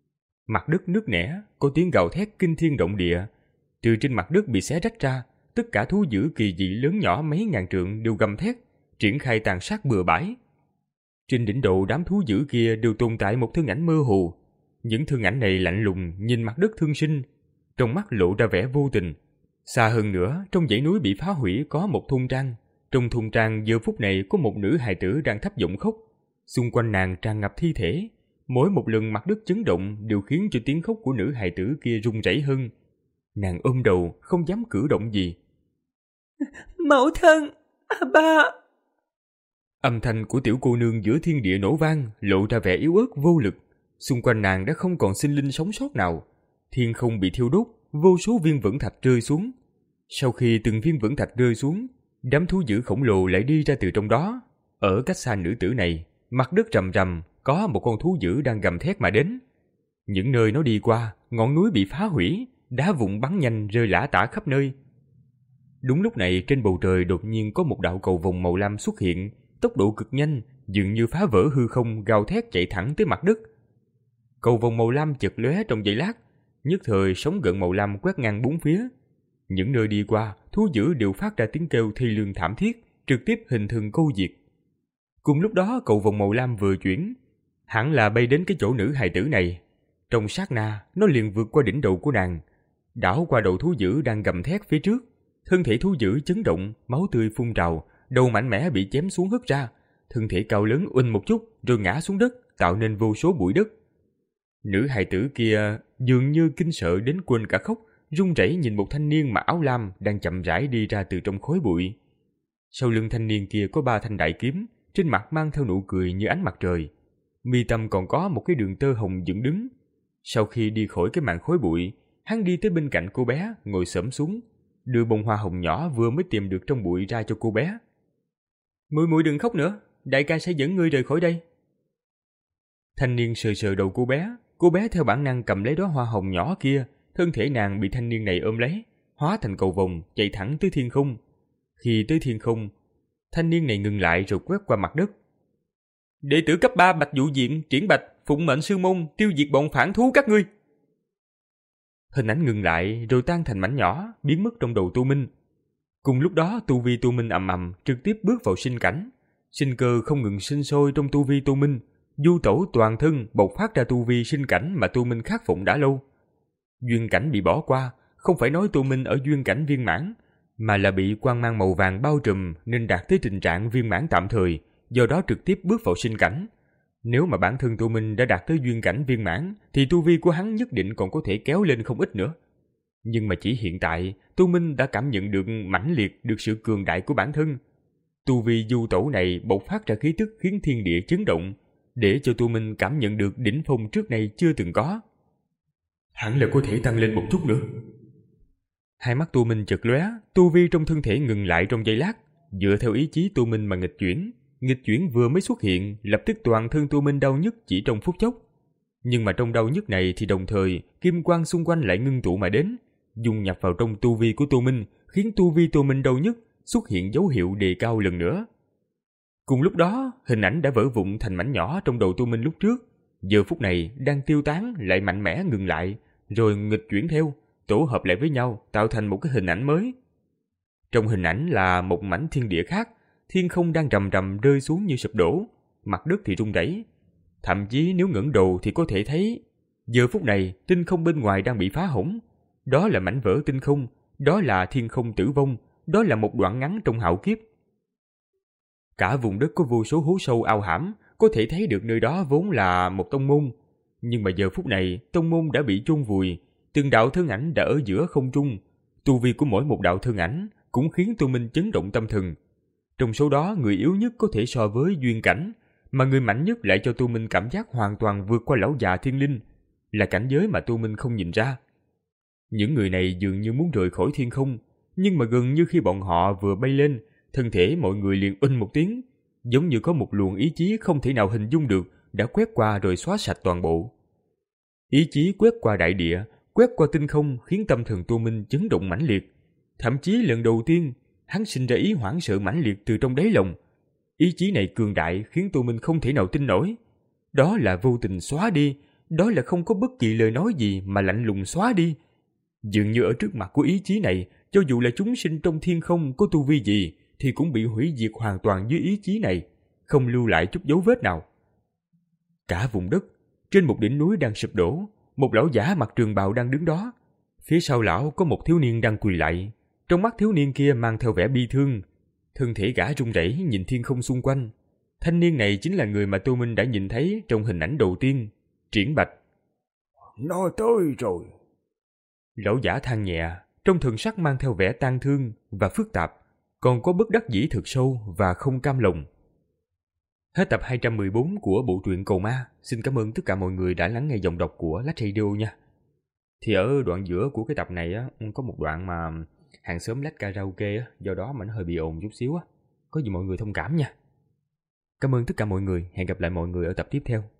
Mặt đất nứt nẻ, có tiếng gào thét kinh thiên động địa. Từ trên mặt đất bị xé rách ra, tất cả thú dữ kỳ dị lớn nhỏ mấy ngàn trượng đều gầm thét, triển khai tàn sát bừa bãi. Trên đỉnh đầu đám thú dữ kia đều tồn tại một thân ảnh mơ hồ. Những thân ảnh này lạnh lùng nhìn mặt đất thương sinh, trong mắt lộ ra vẻ vô tình. Xa hơn nữa, trong dãy núi bị phá hủy có một thôn trang. Trong thôn trang giờ phút này có một nữ hài tử đang thấp giọng khóc. Xung quanh nàng tràn ngập thi thể. Mỗi một lần mặt đất chấn động đều khiến cho tiếng khóc của nữ hài tử kia rung rẩy hơn. Nàng ôm đầu, không dám cử động gì. Mẫu thân, à ba. Âm thanh của tiểu cô nương giữa thiên địa nổ vang, lộ ra vẻ yếu ớt vô lực. Xung quanh nàng đã không còn sinh linh sống sót nào. Thiên không bị thiêu đốt, vô số viên vẫn thạch rơi xuống. Sau khi từng viên vẫn thạch rơi xuống, đám thú dữ khổng lồ lại đi ra từ trong đó. Ở cách xa nữ tử này, mặt đất rầm rầm, có một con thú dữ đang gầm thét mà đến. Những nơi nó đi qua, ngọn núi bị phá hủy, đá vụn bắn nhanh rơi lả tả khắp nơi. Đúng lúc này trên bầu trời đột nhiên có một đạo cầu vồng màu lam xuất hiện, tốc độ cực nhanh, dường như phá vỡ hư không, gào thét chạy thẳng tới mặt đất. Cầu vồng màu lam chật lóe trong giây lát, nhất thời sóng gợn màu lam quét ngang bốn phía. Những nơi đi qua, thú dữ đều phát ra tiếng kêu thê lương thảm thiết, trực tiếp hình thành câu diệt. Cùng lúc đó cầu vồng màu lam vừa chuyển, hẳn là bay đến cái chỗ nữ hài tử này. Trong sát na, nó liền vượt qua đỉnh đầu của nàng, đảo qua đầu thú dữ đang gầm thét phía trước. Thân thể thú dữ chấn động, máu tươi phun trào, đầu mạnh mẽ bị chém xuống hất ra. Thân thể cao lớn uỳnh một chút rồi ngã xuống đất, tạo nên vô số bụi đất. Nữ hài tử kia dường như kinh sợ đến quên cả khóc, run rẩy nhìn một thanh niên mặc áo lam đang chậm rãi đi ra từ trong khói bụi. Sau lưng thanh niên kia có ba thanh đại kiếm, trên mặt mang theo nụ cười như ánh mặt trời. Mi tâm còn có một cái đường tơ hồng dựng đứng. Sau khi đi khỏi cái màn khói bụi, hắn đi tới bên cạnh cô bé, ngồi xổm xuống, đưa bông hoa hồng nhỏ vừa mới tìm được trong bụi ra cho cô bé. Muội muội đừng khóc nữa, đại ca sẽ dẫn ngươi rời khỏi đây. Thanh niên sờ sờ đầu cô bé, cô bé theo bản năng cầm lấy đóa hoa hồng nhỏ kia, thân thể nàng bị thanh niên này ôm lấy, hóa thành cầu vồng chạy thẳng tới thiên không. Khi tới thiên không, thanh niên này ngừng lại rồi quét qua mặt đất. Đệ tử cấp ba Bạch Vũ Diện, Triển Bạch, phụng mệnh sư môn tiêu diệt bọn phản thú các ngươi. Hình ảnh ngừng lại rồi tan thành mảnh nhỏ, biến mất trong đầu Tô Minh. Cùng lúc đó tu vi Tô Minh ầm ầm trực tiếp bước vào sinh cảnh. Sinh cơ không ngừng sinh sôi trong tu vi Tô Minh, du tẩu toàn thân bộc phát ra tu vi sinh cảnh mà Tô Minh khát vọng đã lâu. Duyên cảnh bị bỏ qua, không phải nói Tô Minh ở duyên cảnh viên mãn, mà là bị quang mang màu vàng bao trùm nên đạt tới tình trạng viên mãn tạm thời, do đó trực tiếp bước vào sinh cảnh. Nếu mà bản thân Tô Minh đã đạt tới duyên cảnh viên mãn, thì tu vi của hắn nhất định còn có thể kéo lên không ít nữa. Nhưng mà chỉ hiện tại, Tô Minh đã cảm nhận được mãnh liệt được sự cường đại của bản thân. Tu vi du tẩu này bộc phát ra khí tức khiến thiên địa chấn động, để cho Tô Minh cảm nhận được đỉnh phong trước nay chưa từng có. Hẳn là có thể tăng lên một chút nữa. Hai mắt Tô Minh chợt lóe, tu vi trong thân thể ngừng lại trong giây lát, dựa theo ý chí Tô Minh mà nghịch chuyển. Nghịch chuyển vừa mới xuất hiện, lập tức toàn thân Tô Minh đau nhức chỉ trong phút chốc. Nhưng mà trong đau nhức này thì đồng thời, kim quang xung quanh lại ngưng tụ mà đến, dung nhập vào trong tu vi của Tô Minh, khiến tu vi Tô Minh đau nhức xuất hiện dấu hiệu đề cao lần nữa. Cùng lúc đó, hình ảnh đã vỡ vụn thành mảnh nhỏ trong đầu Tô Minh lúc trước, giờ phút này đang tiêu tán lại mạnh mẽ ngừng lại, rồi nghịch chuyển theo, tổ hợp lại với nhau tạo thành một cái hình ảnh mới. Trong hình ảnh là một mảnh thiên địa khác, thiên không đang rầm rầm rơi xuống như sụp đổ, mặt đất thì rung rẩy. Thậm chí nếu ngẩng đầu thì có thể thấy, giờ phút này tinh không bên ngoài đang bị phá hỏng. Đó là mảnh vỡ tinh không, đó là thiên không tử vong, đó là một đoạn ngắn trong hạo kiếp. Cả vùng đất có vô số hố sâu ao hãm, có thể thấy được nơi đó vốn là một tông môn. Nhưng mà giờ phút này, tông môn đã bị chôn vùi, từng đạo thân ảnh đã ở giữa không trung. Tu vi của mỗi một đạo thân ảnh cũng khiến Tô Minh chấn động tâm thần. Trong số đó, người yếu nhất có thể so với duyên cảnh, mà người mạnh nhất lại cho Tô Minh cảm giác hoàn toàn vượt qua lão già thiên linh, là cảnh giới mà Tô Minh không nhìn ra. Những người này dường như muốn rời khỏi thiên không, nhưng mà gần như khi bọn họ vừa bay lên, thân thể mọi người liền unh một tiếng, giống như có một luồng ý chí không thể nào hình dung được đã quét qua rồi xóa sạch toàn bộ. Ý chí quét qua đại địa, quét qua tinh không khiến tâm thần Tô Minh chấn động mãnh liệt. Thậm chí lần đầu tiên, hắn sinh ra ý hoảng sợ mãnh liệt từ trong đáy lòng. Ý chí này cường đại khiến Tô Minh không thể nào tin nổi. Đó là vô tình xóa đi, đó là không có bất kỳ lời nói gì mà lạnh lùng xóa đi. Dường như ở trước mặt của ý chí này, cho dù là chúng sinh trong thiên không có tu vi gì, thì cũng bị hủy diệt hoàn toàn dưới ý chí này, không lưu lại chút dấu vết nào. Cả vùng đất, trên một đỉnh núi đang sụp đổ, một lão giả mặc trường bào đang đứng đó. Phía sau lão có một thiếu niên đang quỳ lạy, trong mắt thiếu niên kia mang theo vẻ bi thương. Thân thể gã run rẩy nhìn thiên không xung quanh. Thanh niên này chính là người mà Tô Minh đã nhìn thấy trong hình ảnh đầu tiên, Triển Bạch. Nó tới rồi. Lão giả than nhẹ, trong thần sắc mang theo vẻ tang thương và phức tạp, còn có bất đắc dĩ thực sâu và không cam lòng. Hết tập hai trăm mười bốn của bộ truyện Cầu Ma. Xin cảm ơn tất cả mọi người đã lắng nghe giọng đọc của Lách Radio nha. Thì ở đoạn giữa của cái tập này á, có một đoạn mà hàng xóm lách karaoke á, do đó mà nó hơi bị ồn chút xíu á. Có gì mọi người thông cảm nha. Cảm ơn tất cả mọi người, hẹn gặp lại mọi người ở tập tiếp theo.